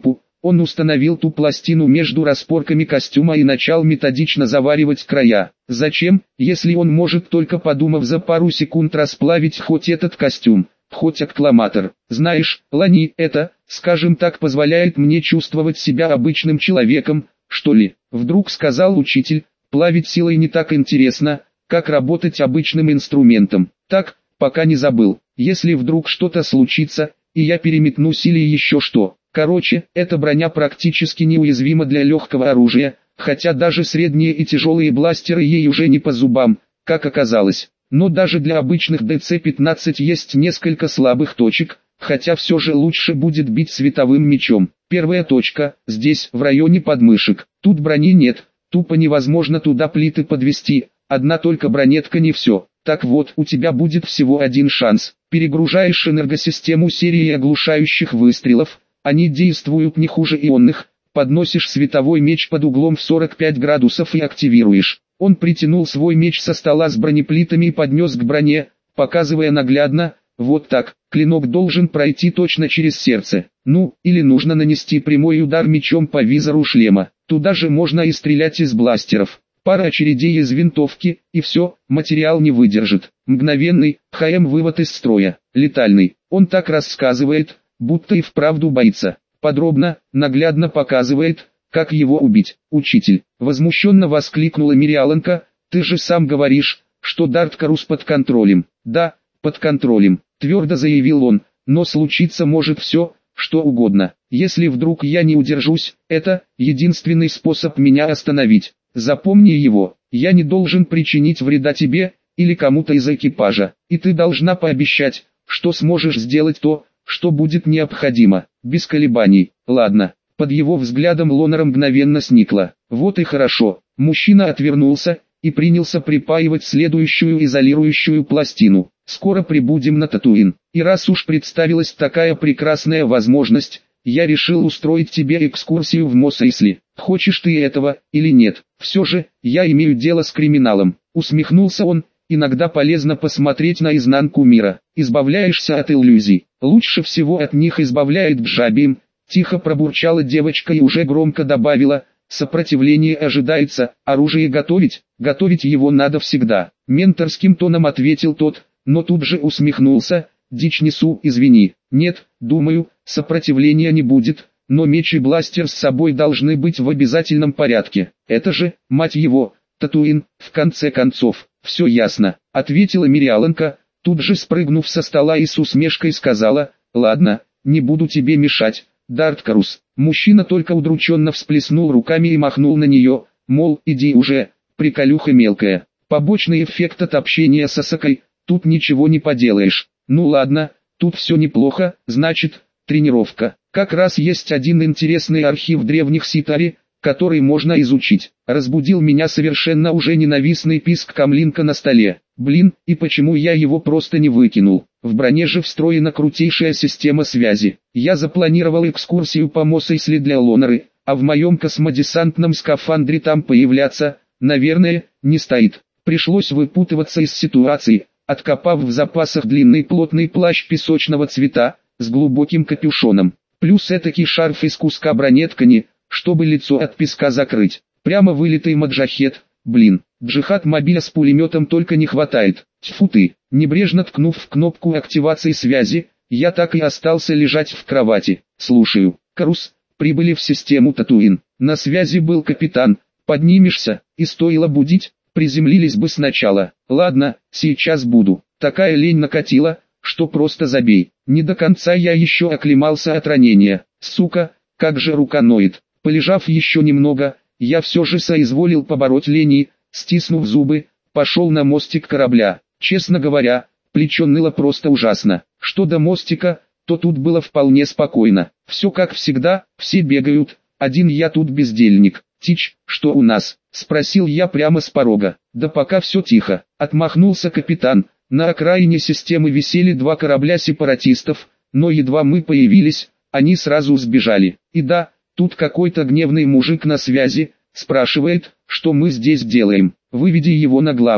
Speaker 1: Он установил ту пластину между распорками костюма и начал методично заваривать края. Зачем, если он может, только подумав, за пару секунд расплавить хоть этот костюм, хоть аккламатор? Знаешь, Лани, это, скажем так, позволяет мне чувствовать себя обычным человеком, что ли? Вдруг сказал учитель. Плавить силой не так интересно, как работать обычным инструментом. Так, пока не забыл. Если вдруг что-то случится, и я переметнусь или еще что. Короче, эта броня практически неуязвима для легкого оружия, хотя даже средние и тяжелые бластеры ей уже не по зубам, как оказалось. Но даже для обычных дэ цэ пятнадцать есть несколько слабых точек, хотя все же лучше будет бить световым мечом. Первая точка, здесь, в районе подмышек. Тут брони нет, тупо невозможно туда плиты подвести, одна только бронетка не все. Так вот, у тебя будет всего один шанс. Перегружаешь энергосистему серией оглушающих выстрелов, они действуют не хуже ионных, подносишь световой меч под углом в сорок пять градусов и активируешь. Он притянул свой меч со стола с бронеплитами и поднес к броне, показывая наглядно, вот так, клинок должен пройти точно через сердце. Ну, или нужно нанести прямой удар мечом по визору шлема. Туда же можно и стрелять из бластеров. Пара очередей из винтовки, и все, материал не выдержит. Мгновенный, ха эм вывод из строя, летальный. Он так рассказывает, будто и вправду боится. Подробно, наглядно показывает, как его убить. Учитель, возмущенно воскликнула Мириаленко, ты же сам говоришь, что Дарткарус под контролем. Да, под контролем, твердо заявил он, но случиться может все, что угодно. Если вдруг я не удержусь, это единственный способ меня остановить. Запомни его, я не должен причинить вреда тебе, или кому-то из экипажа, и ты должна пообещать, что сможешь сделать то, что будет необходимо, без колебаний. Ладно, под его взглядом Лонера мгновенно сникла. Вот и хорошо, мужчина отвернулся, и принялся припаивать следующую изолирующую пластину. Скоро прибудем на Татуин, и раз уж представилась такая прекрасная возможность, я решил устроить тебе экскурсию в Мос Эйсли. Хочешь ты этого, или нет? Все же, я имею дело с криминалом. Усмехнулся он. Иногда полезно посмотреть на изнанку мира. Избавляешься от иллюзий. Лучше всего от них избавляет Джабим. Тихо пробурчала девочка и уже громко добавила. Сопротивление ожидается. Оружие готовить? Готовить его надо всегда. Менторским тоном ответил тот, но тут же усмехнулся. Дичь несу, извини. Нет, думаю, сопротивления не будет, но меч и бластер с собой должны быть в обязательном порядке. Это же, мать его, Татуин, в конце концов. Все ясно, ответила Мириаленко, тут же спрыгнув со стола и с усмешкой сказала, ладно, не буду тебе мешать, Дарткарус. Мужчина только удрученно всплеснул руками и махнул на нее, мол, иди уже, приколюха мелкая. Побочный эффект от общения с Асакой, тут ничего не поделаешь. Ну ладно, тут все неплохо, значит, тренировка. Как раз есть один интересный архив древних Ситари, который можно изучить. Разбудил меня совершенно уже ненавистный писк камлинка на столе. Блин, и почему я его просто не выкинул? В броне же встроена крутейшая система связи. Я запланировал экскурсию по Мос Эйсли для Лонеры, а в моем космодесантном скафандре там появляться, наверное, не стоит. Пришлось выпутываться из ситуации, откопав в запасах длинный плотный плащ песочного цвета, с глубоким капюшоном. Плюс этакий шарф из куска бронеткани, чтобы лицо от песка закрыть. Прямо вылитый маджахет, блин, джихад мобиля с пулеметом только не хватает. Тьфу ты, небрежно ткнув в кнопку активации связи, я так и остался лежать в кровати. Слушаю, Карус, прибыли в систему Татуин. На связи был капитан, поднимешься, и стоило будить, приземлились бы сначала. Ладно, сейчас буду. Такая лень накатила, что просто забей. Не до конца я еще оклемался от ранения. Сука, как же рука ноет. Полежав еще немного, я все же соизволил побороть лень и, стиснув зубы, пошел на мостик корабля. Честно говоря, плечо ныло просто ужасно. Что до мостика, то тут было вполне спокойно. Все как всегда, все бегают, один я тут бездельник. Тич, что у нас? Спросил я прямо с порога. Да пока все тихо, отмахнулся капитан. На окраине системы висели два корабля сепаратистов, но едва мы появились, они сразу сбежали. И да, тут какой-то гневный мужик на связи, спрашивает, что мы здесь делаем. Выведи его на главный.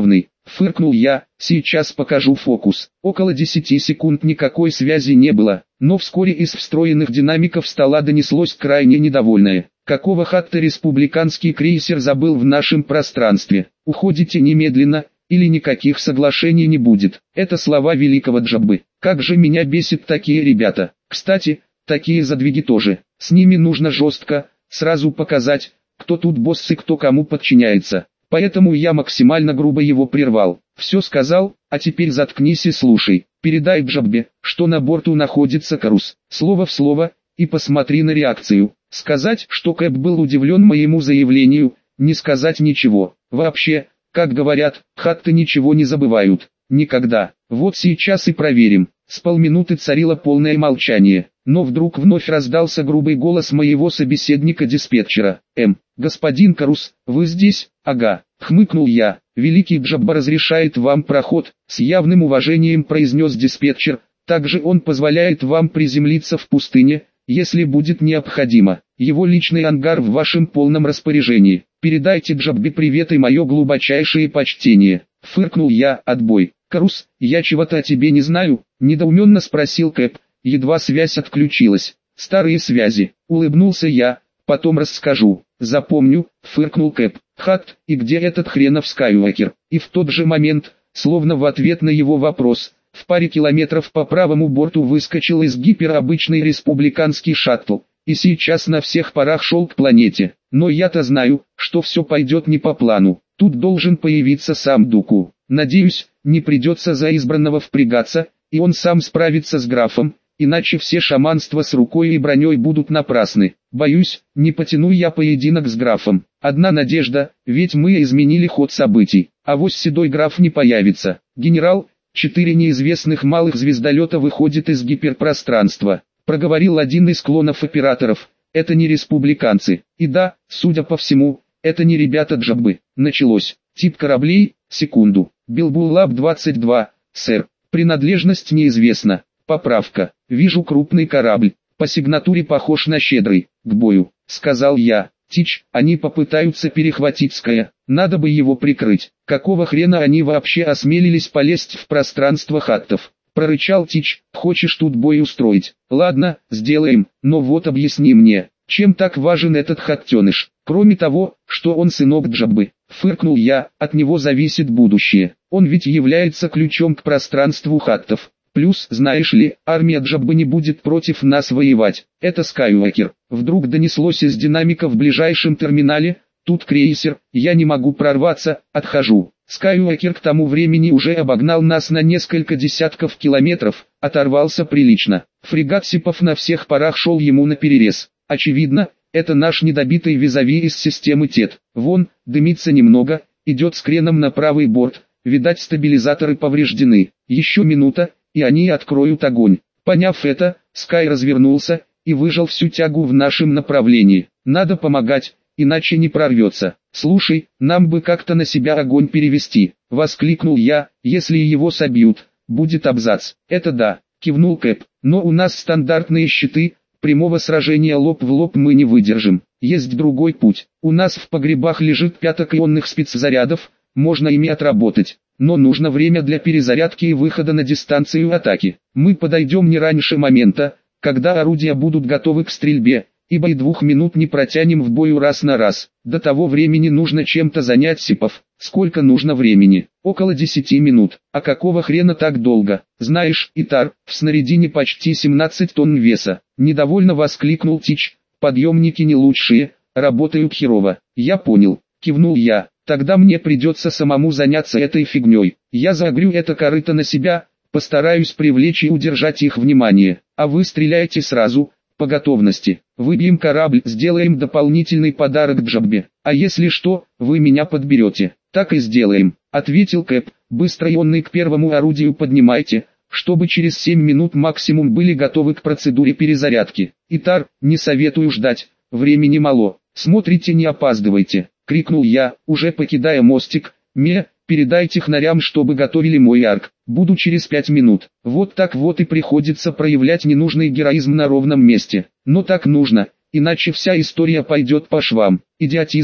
Speaker 1: Фыркнул я, сейчас покажу фокус. Около десяти секунд никакой связи не было, но вскоре из встроенных динамиков стола донеслось крайне недовольное: какого хатта республиканский крейсер забыл в нашем пространстве? Уходите немедленно, или никаких соглашений не будет. Это слова великого Джаббы. Как же меня бесит такие ребята. Кстати, такие задвиги тоже. С ними нужно жестко, сразу показать, кто тут босс и кто кому подчиняется. Поэтому я максимально грубо его прервал. Все сказал, а теперь заткнись и слушай. Передай Джаббе, что на борту находится Карус. Слово в слово, и посмотри на реакцию. Сказать, что Кэп был удивлен моему заявлению, не сказать ничего. Вообще, как говорят, хатты ничего не забывают. Никогда. Вот сейчас и проверим. С полминуты царило полное молчание, но вдруг вновь раздался грубый голос моего собеседника-диспетчера. «Эм, господин Карус, вы здесь?» «Ага», — хмыкнул я. «Великий Джабба разрешает вам проход», — с явным уважением произнес диспетчер. «Также он позволяет вам приземлиться в пустыне, если будет необходимо. Его личный ангар в вашем полном распоряжении. Передайте Джаббе привет и мое глубочайшее почтение». Фыркнул я: «Отбой». «Карус, я чего-то о тебе не знаю?» — недоуменно спросил Кэп. Едва связь отключилась. «Старые связи», — улыбнулся я. «Потом расскажу». «Запомню», — фыркнул Кэп. «Хат, и где этот хренов Скайуокер?» И в тот же момент, словно в ответ на его вопрос, в паре километров по правому борту выскочил из гипера обычный республиканский шаттл, и сейчас на всех парах шел к планете. Но я-то знаю, что все пойдет не по плану. Тут должен появиться сам Дуку. Надеюсь, не придется за избранного впрягаться, и он сам справится с графом, иначе все шаманства с рукой и броней будут напрасны. Боюсь, не потяну я поединок с графом. Одна надежда, ведь мы изменили ход событий. Авось седой граф не появится. Генерал, четыре неизвестных малых звездолета выходят из гиперпространства, проговорил один из клонов операторов. Это не республиканцы. И да, судя по всему, это не ребята Джаббы. Началось. Тип кораблей, секунду. Билбуллаб двадцать два, сэр. Принадлежность неизвестна. Поправка. Вижу крупный корабль. По сигнатуре похож на щедрый. К бою, сказал я. Тич, они попытаются перехватить Ская. Надо бы его прикрыть. Какого хрена они вообще осмелились полезть в пространство хаттов? Прорычал Тич. Хочешь тут бой устроить? Ладно, сделаем, но вот объясни мне, чем так важен этот хаттеныш? Кроме того, что он сынок Джаббы. Фыркнул я, от него зависит будущее. Он ведь является ключом к пространству хаттов. Плюс, знаешь ли, армия Джаббы не будет против нас воевать. Это Скайуокер. Вдруг донеслось из динамика в ближайшем терминале. Тут крейсер, я не могу прорваться, отхожу. Скайуокер к тому времени уже обогнал нас на несколько десятков километров, оторвался прилично. Фрегат Сипов на всех парах шел ему наперерез. Очевидно, это наш недобитый визави из системы ТЭТ. Вон, дымится немного, идет с креном на правый борт. Видать, стабилизаторы повреждены. Еще минута, и они откроют огонь. Поняв это, Скай развернулся и выжал всю тягу в нашем направлении. Надо помогать, иначе не прорвется. «Слушай, нам бы как-то на себя огонь перевести», — воскликнул я. «Если его собьют, будет абзац». «Это да», — кивнул Кэп, — «но у нас стандартные щиты, прямого сражения лоб в лоб мы не выдержим. Есть другой путь. У нас в погребах лежит пяток ионных спецзарядов, можно ими отработать. Но нужно время для перезарядки и выхода на дистанцию атаки. Мы подойдем не раньше момента, когда орудия будут готовы к стрельбе, ибо и двух минут не протянем в бою раз на раз. До того времени нужно чем-то занять Сипов. Сколько нужно времени? Около десяти минут. А какого хрена так долго? Знаешь, Итар, в снарядине почти семнадцать тонн веса. Недовольно воскликнул Тич. Подъемники не лучшие, работают херово. Я понял, кивнул я. Тогда мне придется самому заняться этой фигней. Я загрю это корыто на себя, постараюсь привлечь и удержать их внимание. А вы стреляйте сразу, по готовности. Выбьем корабль, сделаем дополнительный подарок Джаббе. А если что, вы меня подберете. Так и сделаем, ответил Кэп. Быстро ионный к первому орудию поднимайте, чтобы через семь минут максимум были готовы к процедуре перезарядки. Итар, не советую ждать, времени мало. Смотрите, не опаздывайте. Крикнул я, уже покидая мостик. «Ме, передай технарям, чтобы готовили мой арк. Буду через пять минут». Вот так вот и приходится проявлять ненужный героизм на ровном месте. Но так нужно, иначе вся история пойдет по швам. Идиотизм,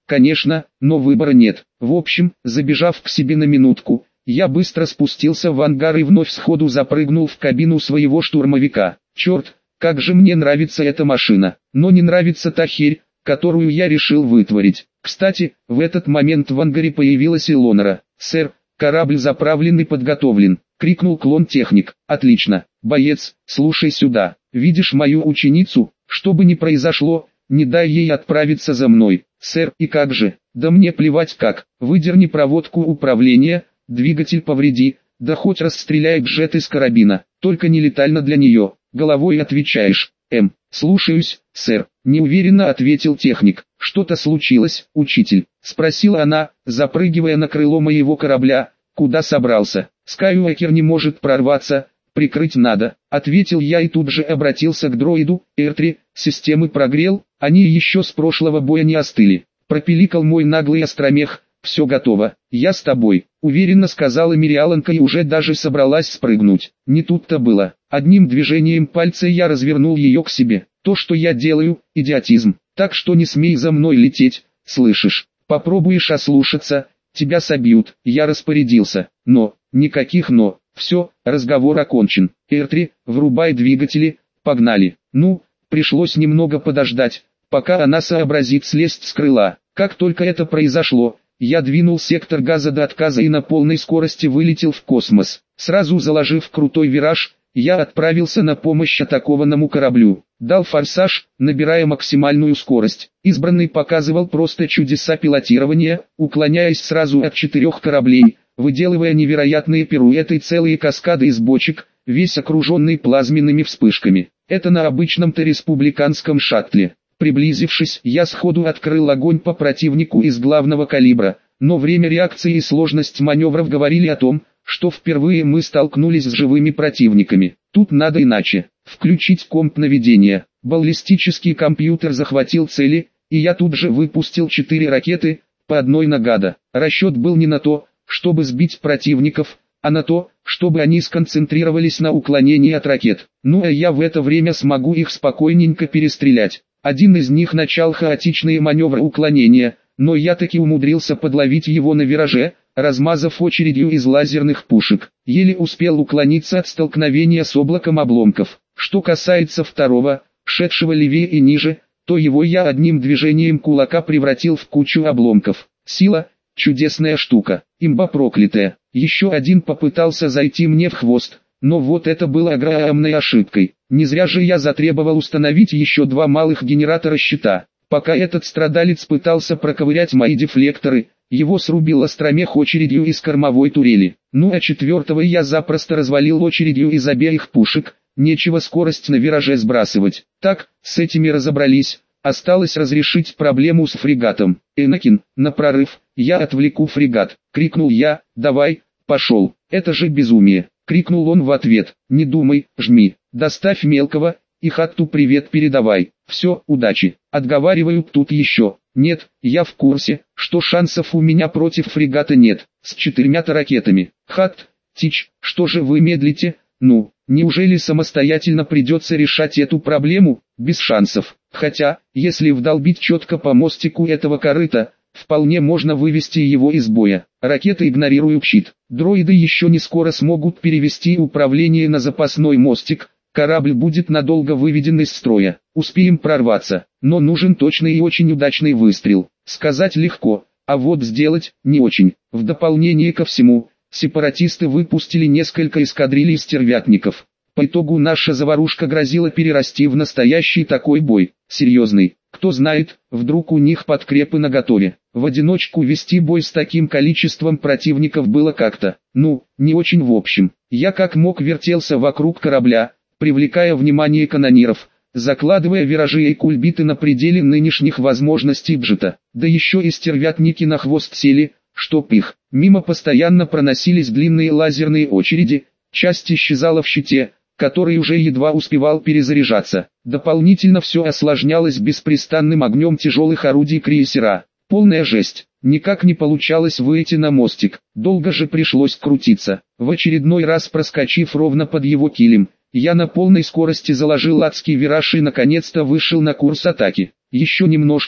Speaker 1: конечно, но выбора нет. В общем, забежав к себе на минутку, я быстро спустился в ангар и вновь сходу запрыгнул в кабину своего штурмовика. Черт, как же мне нравится эта машина, но не нравится та херь, которую я решил вытворить. Кстати, в этот момент в ангаре появилась Илонора. «Сэр, корабль заправлен и подготовлен», — крикнул клон-техник. «Отлично, боец, слушай сюда. Видишь мою ученицу? Что бы ни произошло, не дай ей отправиться за мной». «Сэр, и как же?» «Да мне плевать как. Выдерни проводку управления, двигатель повреди, да хоть расстреляй джет из карабина, только не летально для нее. Головой отвечаешь». «Эм, слушаюсь, сэр», — неуверенно ответил техник. «Что-то случилось, учитель?» — спросила она, запрыгивая на крыло моего корабля. «Куда собрался? Скайуокер не может прорваться, прикрыть надо», — ответил я и тут же обратился к дроиду. «эр три, системы прогрел, они еще с прошлого боя не остыли». Пропиликал мой наглый остромех. «Все готово, я с тобой», — уверенно сказала Мириаланка и уже даже собралась спрыгнуть. Не тут-то было. Одним движением пальца я развернул ее к себе. «То, что я делаю, идиотизм, так что не смей за мной лететь, слышишь? Попробуешь ослушаться, тебя собьют». Я распорядился. Но, никаких «но». Все, разговор окончен. эр три, врубай двигатели, погнали. Ну, пришлось немного подождать, пока она сообразит слезть с крыла. Как только это произошло, я двинул сектор газа до отказа и на полной скорости вылетел в космос. Сразу заложив крутой вираж, я отправился на помощь атакованному кораблю. Дал форсаж, набирая максимальную скорость. Избранный показывал просто чудеса пилотирования, уклоняясь сразу от четырех кораблей, выделывая невероятные пируэты и целые каскады из бочек, весь окруженный плазменными вспышками. Это на обычном-то республиканском шаттле. Приблизившись, я сходу открыл огонь по противнику из главного калибра, но время реакции и сложность маневров говорили о том, что впервые мы столкнулись с живыми противниками. Тут надо иначе. Включить комп наведения. Баллистический компьютер захватил цели, и я тут же выпустил четыре ракеты, по одной на гада. Расчет был не на то, чтобы сбить противников, а на то, чтобы они сконцентрировались на уклонении от ракет. Ну а я в это время смогу их спокойненько перестрелять. Один из них начал хаотичные маневры уклонения, но я таки умудрился подловить его на вираже, размазав очередью из лазерных пушек. Еле успел уклониться от столкновения с облаком обломков. Что касается второго, шедшего левее и ниже, то его я одним движением кулака превратил в кучу обломков. Сила – чудесная штука, имба проклятая. Еще один попытался зайти мне в хвост, но вот это было огромной ошибкой. Не зря же я затребовал установить еще два малых генератора щита. Пока этот страдалец пытался проковырять мои дефлекторы, его срубил остромех очередью из кормовой турели. Ну а четвертого я запросто развалил очередью из обеих пушек, нечего скорость на вираже сбрасывать. Так, с этими разобрались, осталось разрешить проблему с фрегатом. «Энакин, на прорыв, я отвлеку фрегат», — крикнул я. «Давай, пошел, это же безумие», — крикнул он в ответ. «Не думай, жми, доставь мелкого, и Хатту привет передавай. Все, удачи». Отговаривают тут еще. Нет, я в курсе, что шансов у меня против фрегата нет, с четырьмя-то ракетами. Хатт, Тич, что же вы медлите? Ну, неужели самостоятельно придется решать эту проблему? Без шансов. Хотя, если вдолбить четко по мостику этого корыта, вполне можно вывести его из боя. Ракеты игнорируют щит. Дроиды еще не скоро смогут перевести управление на запасной мостик. Корабль будет надолго выведен из строя. Успеем прорваться, но нужен точный и очень удачный выстрел. Сказать легко, а вот сделать не очень. В дополнение ко всему, сепаратисты выпустили несколько эскадрилий стервятников. По итогу наша заварушка грозила перерасти в настоящий такой бой. Серьезный. Кто знает, вдруг у них подкрепы наготове. В одиночку вести бой с таким количеством противников было как-то, ну, не очень в общем. Я как мог вертелся вокруг корабля, привлекая внимание канониров, закладывая виражи и кульбиты на пределе нынешних возможностей джета. Да еще и стервятники на хвост сели, чтоб их. Мимо постоянно проносились длинные лазерные очереди, часть исчезала в щите, который уже едва успевал перезаряжаться. Дополнительно все осложнялось беспрестанным огнем тяжелых орудий крейсера. Полная жесть. Никак не получалось выйти на мостик, долго же пришлось крутиться. В очередной раз проскочив ровно под его килем, я на полной скорости заложил адский вираж и наконец-то вышел на курс атаки. Еще немножко,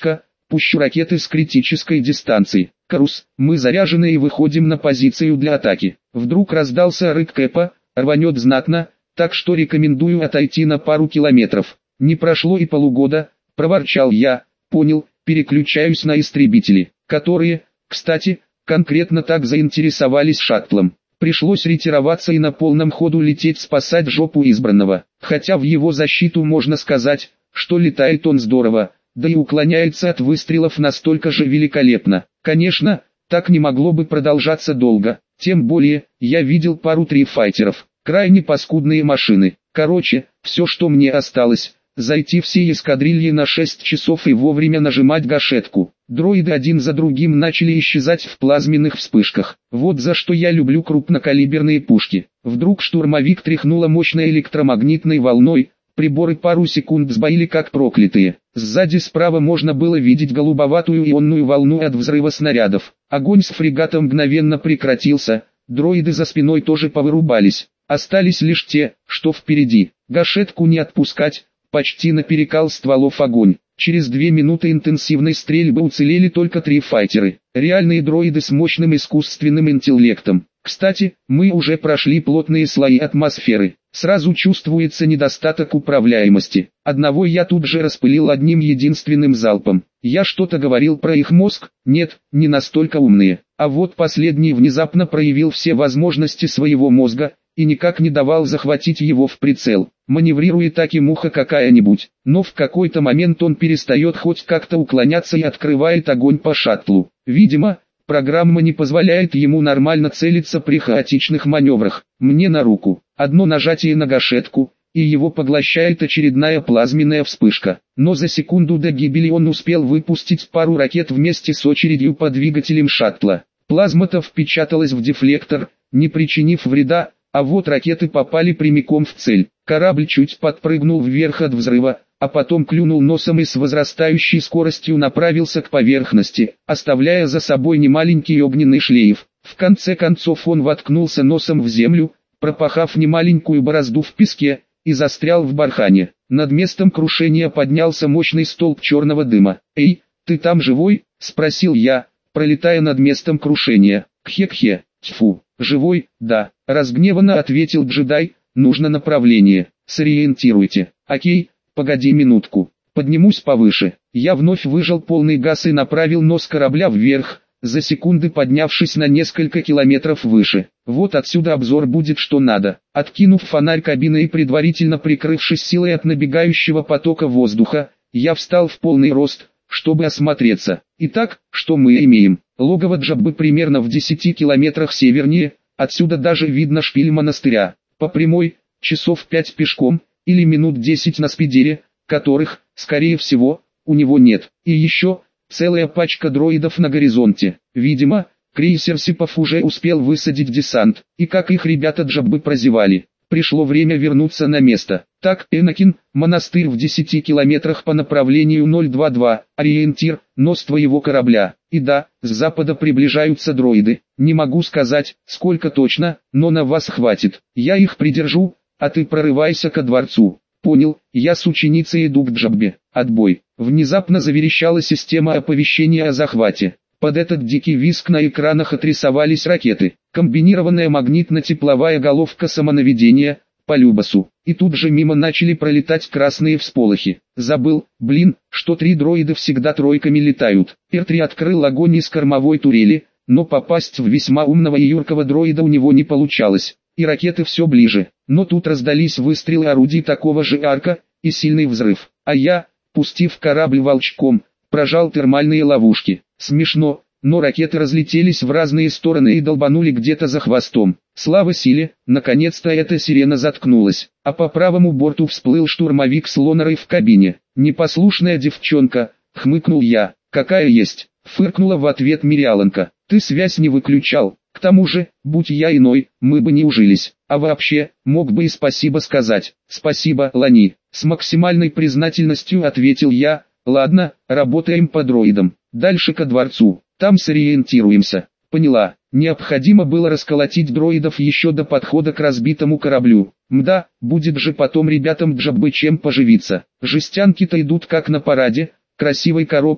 Speaker 1: Пущу ракеты с критической дистанции. Крус, мы заряжены и выходим на позицию для атаки. Вдруг раздался рык Кэпа, рванет знатно, так что рекомендую отойти на пару километров. Не прошло и полугода, проворчал я, понял, переключаюсь на истребители, которые, кстати, конкретно так заинтересовались шаттлом. Пришлось ретироваться и на полном ходу лететь спасать жопу избранного, хотя в его защиту можно сказать, что летает он здорово, да и уклоняется от выстрелов настолько же великолепно. Конечно, так не могло бы продолжаться долго, тем более, я видел пару трифайтеров, крайне паскудные машины. Короче, все что мне осталось, зайти все эскадрильи на шесть часов и вовремя нажимать гашетку. Дроиды один за другим начали исчезать в плазменных вспышках. Вот за что я люблю крупнокалиберные пушки. Вдруг штурмовик тряхнуло мощной электромагнитной волной, приборы пару секунд сбоили как проклятые. Сзади справа можно было видеть голубоватую ионную волну от взрыва снарядов. Огонь с фрегата мгновенно прекратился, дроиды за спиной тоже повырубались. Остались лишь те, что впереди. Гашетку не отпускать, почти наперекал стволов огонь. Через две минуты интенсивной стрельбы уцелели только три файтеры. Реальные дроиды с мощным искусственным интеллектом. Кстати, мы уже прошли плотные слои атмосферы. Сразу чувствуется недостаток управляемости. Одного я тут же распылил одним единственным залпом. Я что-то говорил про их мозг? Нет, не настолько умные. А вот последний внезапно проявил все возможности своего мозга и никак не давал захватить его в прицел. Маневрирует так и муха какая-нибудь, но в какой-то момент он перестает хоть как-то уклоняться и открывает огонь по шаттлу. Видимо, программа не позволяет ему нормально целиться при хаотичных маневрах. Мне на руку. Одно нажатие на гашетку, и его поглощает очередная плазменная вспышка. Но за секунду до гибели он успел выпустить пару ракет вместе с очередью по двигателям шаттла. Плазма-то впечаталась в дефлектор, не причинив вреда, а вот ракеты попали прямиком в цель. Корабль чуть подпрыгнул вверх от взрыва, а потом клюнул носом и с возрастающей скоростью направился к поверхности, оставляя за собой немаленький огненный шлейф. В конце концов он воткнулся носом в землю, пропахав немаленькую борозду в песке, и застрял в бархане. Над местом крушения поднялся мощный столб черного дыма. «Эй, ты там живой?» – спросил я, пролетая над местом крушения. «Кхе-кхе, тьфу, живой, да», – разгневанно ответил джедай, «нужно направление, сориентируйте». «Окей, погоди минутку, поднимусь повыше». Я вновь выжал полный газ и направил нос корабля вверх, за секунды поднявшись на несколько километров выше. Вот отсюда обзор будет что надо. Откинув фонарь кабины и предварительно прикрывшись силой от набегающего потока воздуха, я встал в полный рост, чтобы осмотреться. Итак, что мы имеем? Логово Джаббы примерно в десяти километрах севернее, отсюда даже видно шпиль монастыря. По прямой, часов пять пешком, или минут десять на спидере, которых, скорее всего, у него нет. И еще, целая пачка дроидов на горизонте. Видимо, крейсер Сипов уже успел высадить десант, и как их ребята Джаббы прозевали. Пришло время вернуться на место. Так, Энакин, монастырь в десяти километрах по направлению ноль два два, ориентир, нос твоего корабля. И да, с запада приближаются дроиды. Не могу сказать, сколько точно, но на вас хватит. Я их придержу, а ты прорывайся ко дворцу. Понял, я с ученицей иду к Джаббе. Отбой. Внезапно заверещала система оповещения о захвате. Под этот дикий визг на экранах отрисовались ракеты. Комбинированная магнитно-тепловая головка самонаведения, по Любасу. И тут же мимо начали пролетать красные всполохи. Забыл, блин, что три дроида всегда тройками летают. Эр три открыл огонь из кормовой турели, но попасть в весьма умного и юркого дроида у него не получалось. И ракеты все ближе. Но тут раздались выстрелы орудий такого же арка, и сильный взрыв. А я, пустив корабль волчком, прожал термальные ловушки. Смешно, но ракеты разлетелись в разные стороны и долбанули где-то за хвостом. Слава силе, наконец-то эта сирена заткнулась, а по правому борту всплыл штурмовик с Лонорой в кабине. «Непослушная девчонка», — хмыкнул я. «Какая есть», — фыркнула в ответ Мириаланка. «Ты связь не выключал. К тому же, будь я иной, мы бы не ужились. А вообще, мог бы и спасибо сказать». «Спасибо, Лани», — с максимальной признательностью ответил я. «Ладно, работаем по дроидам. Дальше ко дворцу. Там сориентируемся». «Поняла. Необходимо было расколотить дроидов еще до подхода к разбитому кораблю. Мда, будет же потом ребятам Джаббы чем поживиться. Жестянки-то идут как на параде, красивой коробкой,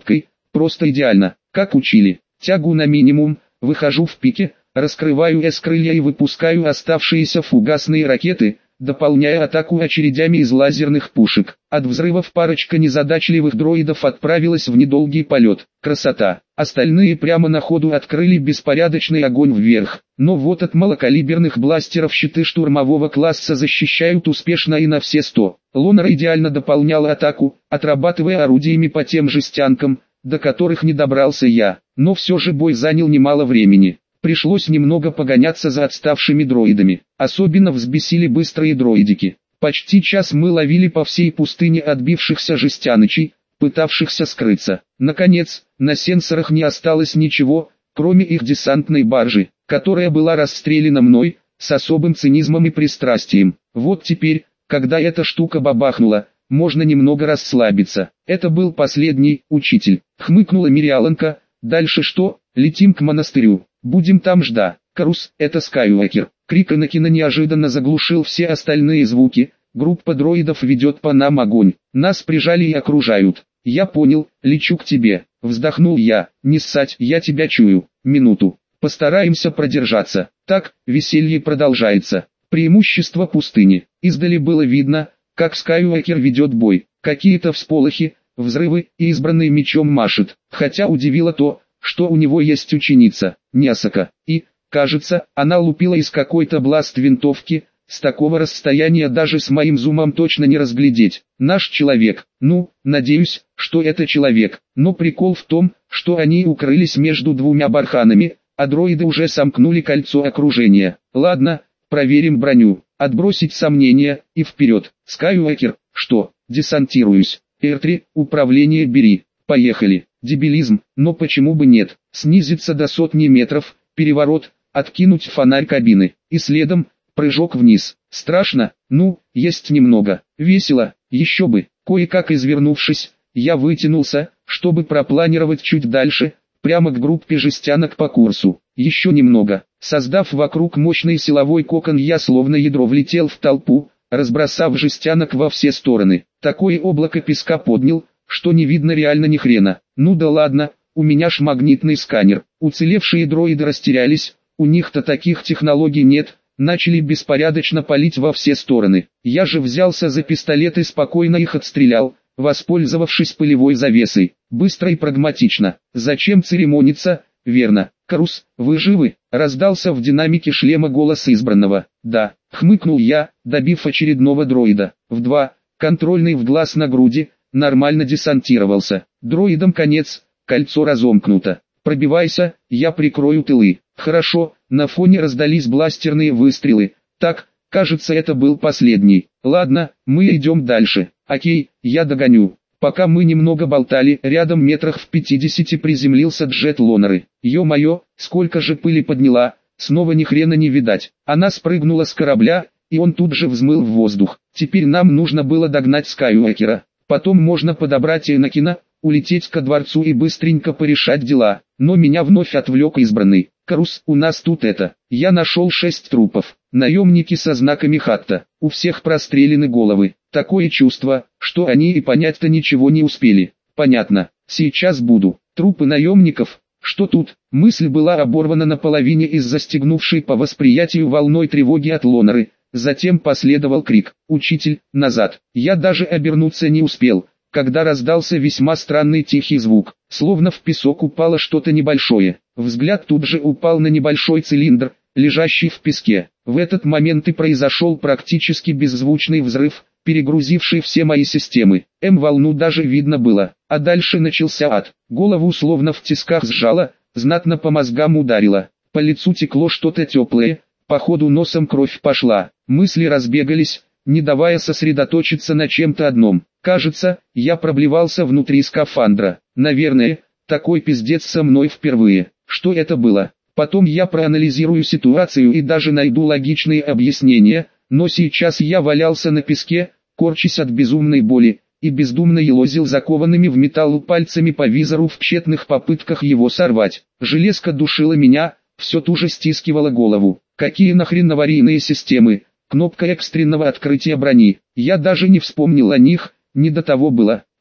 Speaker 1: просто идеально, как учили. Тягу на минимум, выхожу в пике, раскрываю эс-крылья и выпускаю оставшиеся фугасные ракеты, дополняя атаку очередями из лазерных пушек. От взрывов парочка незадачливых дроидов отправилась в недолгий полет. Красота. Остальные прямо на ходу открыли беспорядочный огонь вверх. Но вот от малокалиберных бластеров щиты штурмового класса защищают успешно и на все сто. Лонер идеально дополнял атаку, отрабатывая орудиями по тем жестянкам, до которых не добрался я. Но все же бой занял немало времени. Пришлось немного погоняться за отставшими дроидами. Особенно взбесили быстрые дроидики. Почти час мы ловили по всей пустыне отбившихся жестянычей, пытавшихся скрыться. Наконец, на сенсорах не осталось ничего, кроме их десантной баржи, которая была расстреляна мной, с особым цинизмом и пристрастием. Вот теперь, когда эта штука бабахнула, можно немного расслабиться. Это был последний учитель. Хмыкнула Мириаланка. Дальше что? Летим к монастырю. Будем там ждать. Карус, это Скайуокер. Крик Энакина неожиданно заглушил все остальные звуки. Группа дроидов ведет по нам огонь. Нас прижали и окружают. Я понял, лечу к тебе. Вздохнул я. Не ссать, я тебя чую. Минуту. Постараемся продержаться. Так, веселье продолжается. Преимущество пустыни. Издали было видно, как Скайуокер ведет бой. Какие-то всполохи, взрывы и избранный мечом машет. Хотя удивило то, что у него есть ученица, Нясака, и, кажется, она лупила из какой-то бласт-винтовки, с такого расстояния даже с моим зумом точно не разглядеть. Наш человек, ну, надеюсь, что это человек, но прикол в том, что они укрылись между двумя барханами, а дроиды уже сомкнули кольцо окружения. Ладно, проверим броню, отбросить сомнения, и вперед. Скайуокер, что, десантируюсь, эр три, управление бери, поехали. Дебилизм, но почему бы нет? Снизиться до сотни метров, переворот, откинуть фонарь кабины, и следом, прыжок вниз. Страшно? Ну, есть немного. Весело, еще бы. Кое-как извернувшись, я вытянулся, чтобы пропланировать чуть дальше, прямо к группе жестянок по курсу. Еще немного. Создав вокруг мощный силовой кокон, я словно ядро влетел в толпу, разбросав жестянок во все стороны. Такое облако песка поднял, что не видно реально ни хрена. Ну да ладно, у меня ж магнитный сканер. Уцелевшие дроиды растерялись, у них-то таких технологий нет, начали беспорядочно палить во все стороны. Я же взялся за пистолет и спокойно их отстрелял, воспользовавшись пылевой завесой. Быстро и прагматично. Зачем церемониться? Верно. Карус, вы живы? Раздался в динамике шлема голос избранного. Да, хмыкнул я, добив очередного дроида. В два, контрольный в глаз на груди. Нормально десантировался. Дроидам конец, кольцо разомкнуто. Пробивайся, я прикрою тылы. Хорошо, на фоне раздались бластерные выстрелы. Так, кажется, это был последний. Ладно, мы идем дальше. Окей, я догоню. Пока мы немного болтали, рядом метрах в пятидесяти приземлился джет Лонеры. Ё-моё, сколько же пыли подняла, снова ни хрена не видать. Она спрыгнула с корабля, и он тут же взмыл в воздух. Теперь нам нужно было догнать Скайуокера. Потом можно подобрать Энакина, улететь ко дворцу и быстренько порешать дела. Но меня вновь отвлек избранный. Карус, у нас тут это. Я нашел шесть трупов. Наемники со знаками Хатта. У всех прострелены головы. Такое чувство, что они и понять-то ничего не успели. Понятно. Сейчас буду. Трупы наемников. Что тут? Мысль была оборвана наполовине из-за стегнувшей по восприятию волной тревоги от Лонеры. Затем последовал крик: «Учитель, назад!» Я даже обернуться не успел, когда раздался весьма странный тихий звук, словно в песок упало что-то небольшое. Взгляд тут же упал на небольшой цилиндр, лежащий в песке. В этот момент и произошел практически беззвучный взрыв, перегрузивший все мои системы. М-волну даже видно было, а дальше начался ад. Голову словно в тисках сжало, знатно по мозгам ударило. По лицу текло что-то теплое, походу носом кровь пошла. Мысли разбегались, не давая сосредоточиться на чем-то одном. Кажется, я проблевался внутри скафандра. Наверное, такой пиздец со мной впервые. Что это было? Потом я проанализирую ситуацию и даже найду логичные объяснения, но сейчас я валялся на песке, корчась от безумной боли, и бездумно елозил закованными в металл пальцами по визору в тщетных попытках его сорвать. Железка душила меня, все туже стискивала голову. Какие нахрен аварийные системы? Кнопка экстренного открытия брони. Я даже не вспомнил о них, не до того было.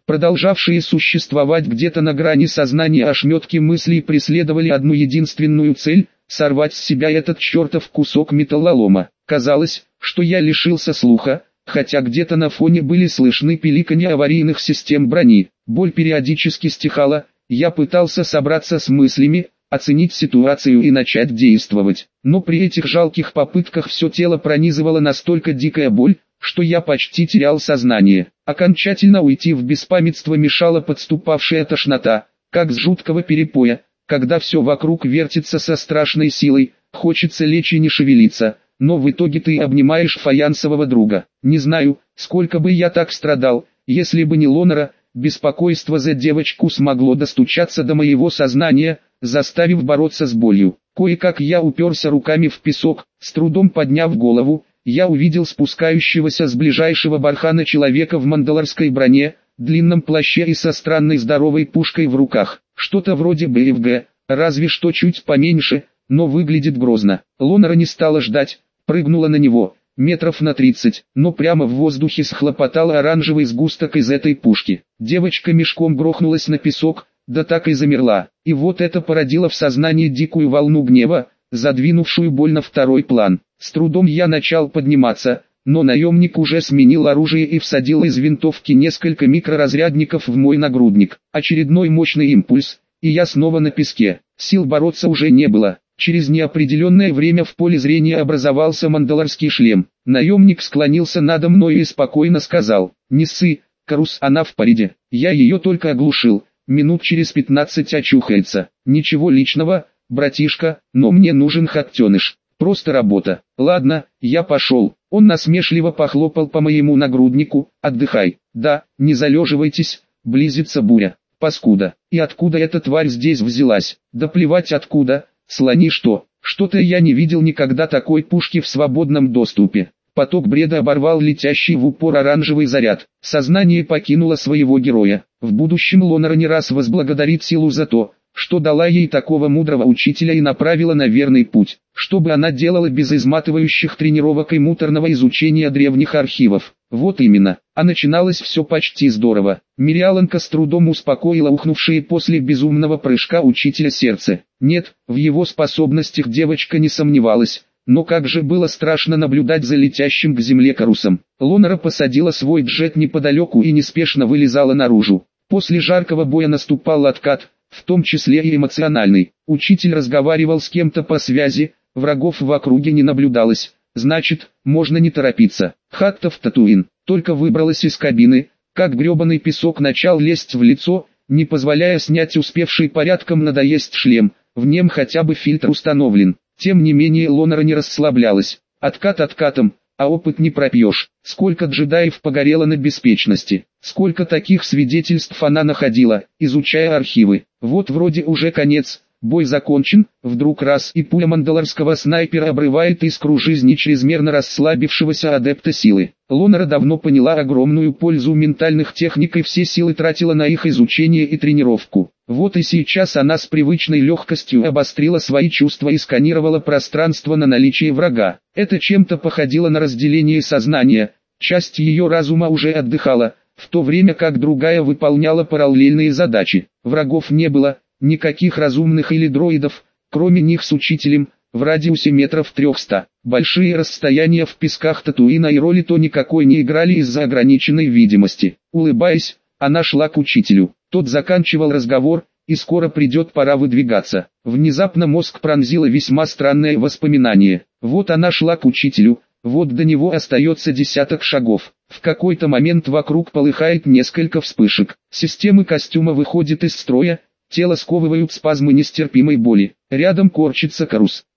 Speaker 1: продолжавшие существовать где-то на грани сознания ошметки мыслей преследовали одну единственную цель – сорвать с себя этот чертов кусок металлолома. Казалось, что я лишился слуха, хотя где-то на фоне были слышны пиликанье аварийных систем брони. Боль периодически стихала, я пытался собраться с мыслями, оценить ситуацию и начать действовать. Но при этих жалких попытках все тело пронизывала настолько дикая боль, что я почти терял сознание. Окончательно уйти в беспамятство мешала подступавшая тошнота, как с жуткого перепоя, когда все вокруг вертится со страшной силой, хочется лечь и не шевелиться, но в итоге ты обнимаешь фаянсового друга. Не знаю, сколько бы я так страдал, если бы не Лонера. Беспокойство за девочку смогло достучаться до моего сознания, заставив бороться с болью. Кое-как я уперся руками в песок, с трудом подняв голову, я увидел спускающегося с ближайшего бархана человека в мандалорской броне, длинном плаще и со странной здоровой пушкой в руках. Что-то вроде бэ эф гэ, разве что чуть поменьше, но выглядит грозно. Лонера не стала ждать, прыгнула на него, метров на тридцать, но прямо в воздухе схлопотал оранжевый сгусток из этой пушки. Девочка мешком грохнулась на песок, да так и замерла. И вот это породило в сознании дикую волну гнева, задвинувшую боль на второй план. С трудом я начал подниматься, но наемник уже сменил оружие и всадил из винтовки несколько микроразрядников в мой нагрудник. Очередной мощный импульс, и я снова на песке. Сил бороться уже не было. Через неопределенное время в поле зрения образовался мандалорский шлем. Наемник склонился надо мною и спокойно сказал: «Не ссы, Карус, она в париде. Я ее только оглушил, минут через пятнадцать очухается. Ничего личного, братишка, но мне нужен хаттеныш. Просто работа. Ладно, я пошел». Он насмешливо похлопал по моему нагруднику: «Отдыхай. Да, не залеживайтесь, близится буря. Паскуда. И откуда эта тварь здесь взялась? Да плевать откуда. Слони что? Что-то я не видел никогда такой пушки в свободном доступе». Поток бреда оборвал летящий в упор оранжевый заряд. Сознание покинуло своего героя. В будущем Лонера не раз возблагодарит силу за то, что дала ей такого мудрого учителя и направила на верный путь. Что бы она делала без изматывающих тренировок и муторного изучения древних архивов? Вот именно. А начиналось все почти здорово. Мириаланка с трудом успокоила ухнувшие после безумного прыжка учителя сердце. Нет, в его способностях девочка не сомневалась. Но как же было страшно наблюдать за летящим к земле Карусом. Лонера посадила свой джет неподалеку и неспешно вылезала наружу. После жаркого боя наступал откат, в том числе и эмоциональный. Учитель разговаривал с кем-то по связи, врагов в округе не наблюдалось, значит, можно не торопиться. Хаттов Татуин только выбралась из кабины, как гребаный песок начал лезть в лицо, не позволяя снять успевший порядком надоесть шлем, в нем хотя бы фильтр установлен. Тем не менее Лонера не расслаблялась. Откат откатом, а опыт не пропьешь. Сколько джедаев погорело на беспечности. Сколько таких свидетельств она находила, изучая архивы. Вот вроде уже конец, бой закончен, вдруг раз и пуля мандалорского снайпера обрывает искру жизни чрезмерно расслабившегося адепта силы. Лонера давно поняла огромную пользу ментальных техник и все силы тратила на их изучение и тренировку. Вот и сейчас она с привычной легкостью обострила свои чувства и сканировала пространство на наличие врага. Это чем-то походило на разделение сознания. Часть ее разума уже отдыхала, в то время как другая выполняла параллельные задачи. Врагов не было, никаких разумных или дроидов, кроме них с учителем, в радиусе метров трехста. Большие расстояния в песках Татуина и роли то никакой не играли из-за ограниченной видимости. Улыбаясь, она шла к учителю. Тот заканчивал разговор, и скоро придет пора выдвигаться. Внезапно мозг пронзило весьма странное воспоминание. Вот она шла к учителю, вот до него остается десяток шагов. В какой-то момент вокруг полыхает несколько вспышек. Системы костюма выходят из строя, тело сковывают спазмы нестерпимой боли. Рядом корчится Карус.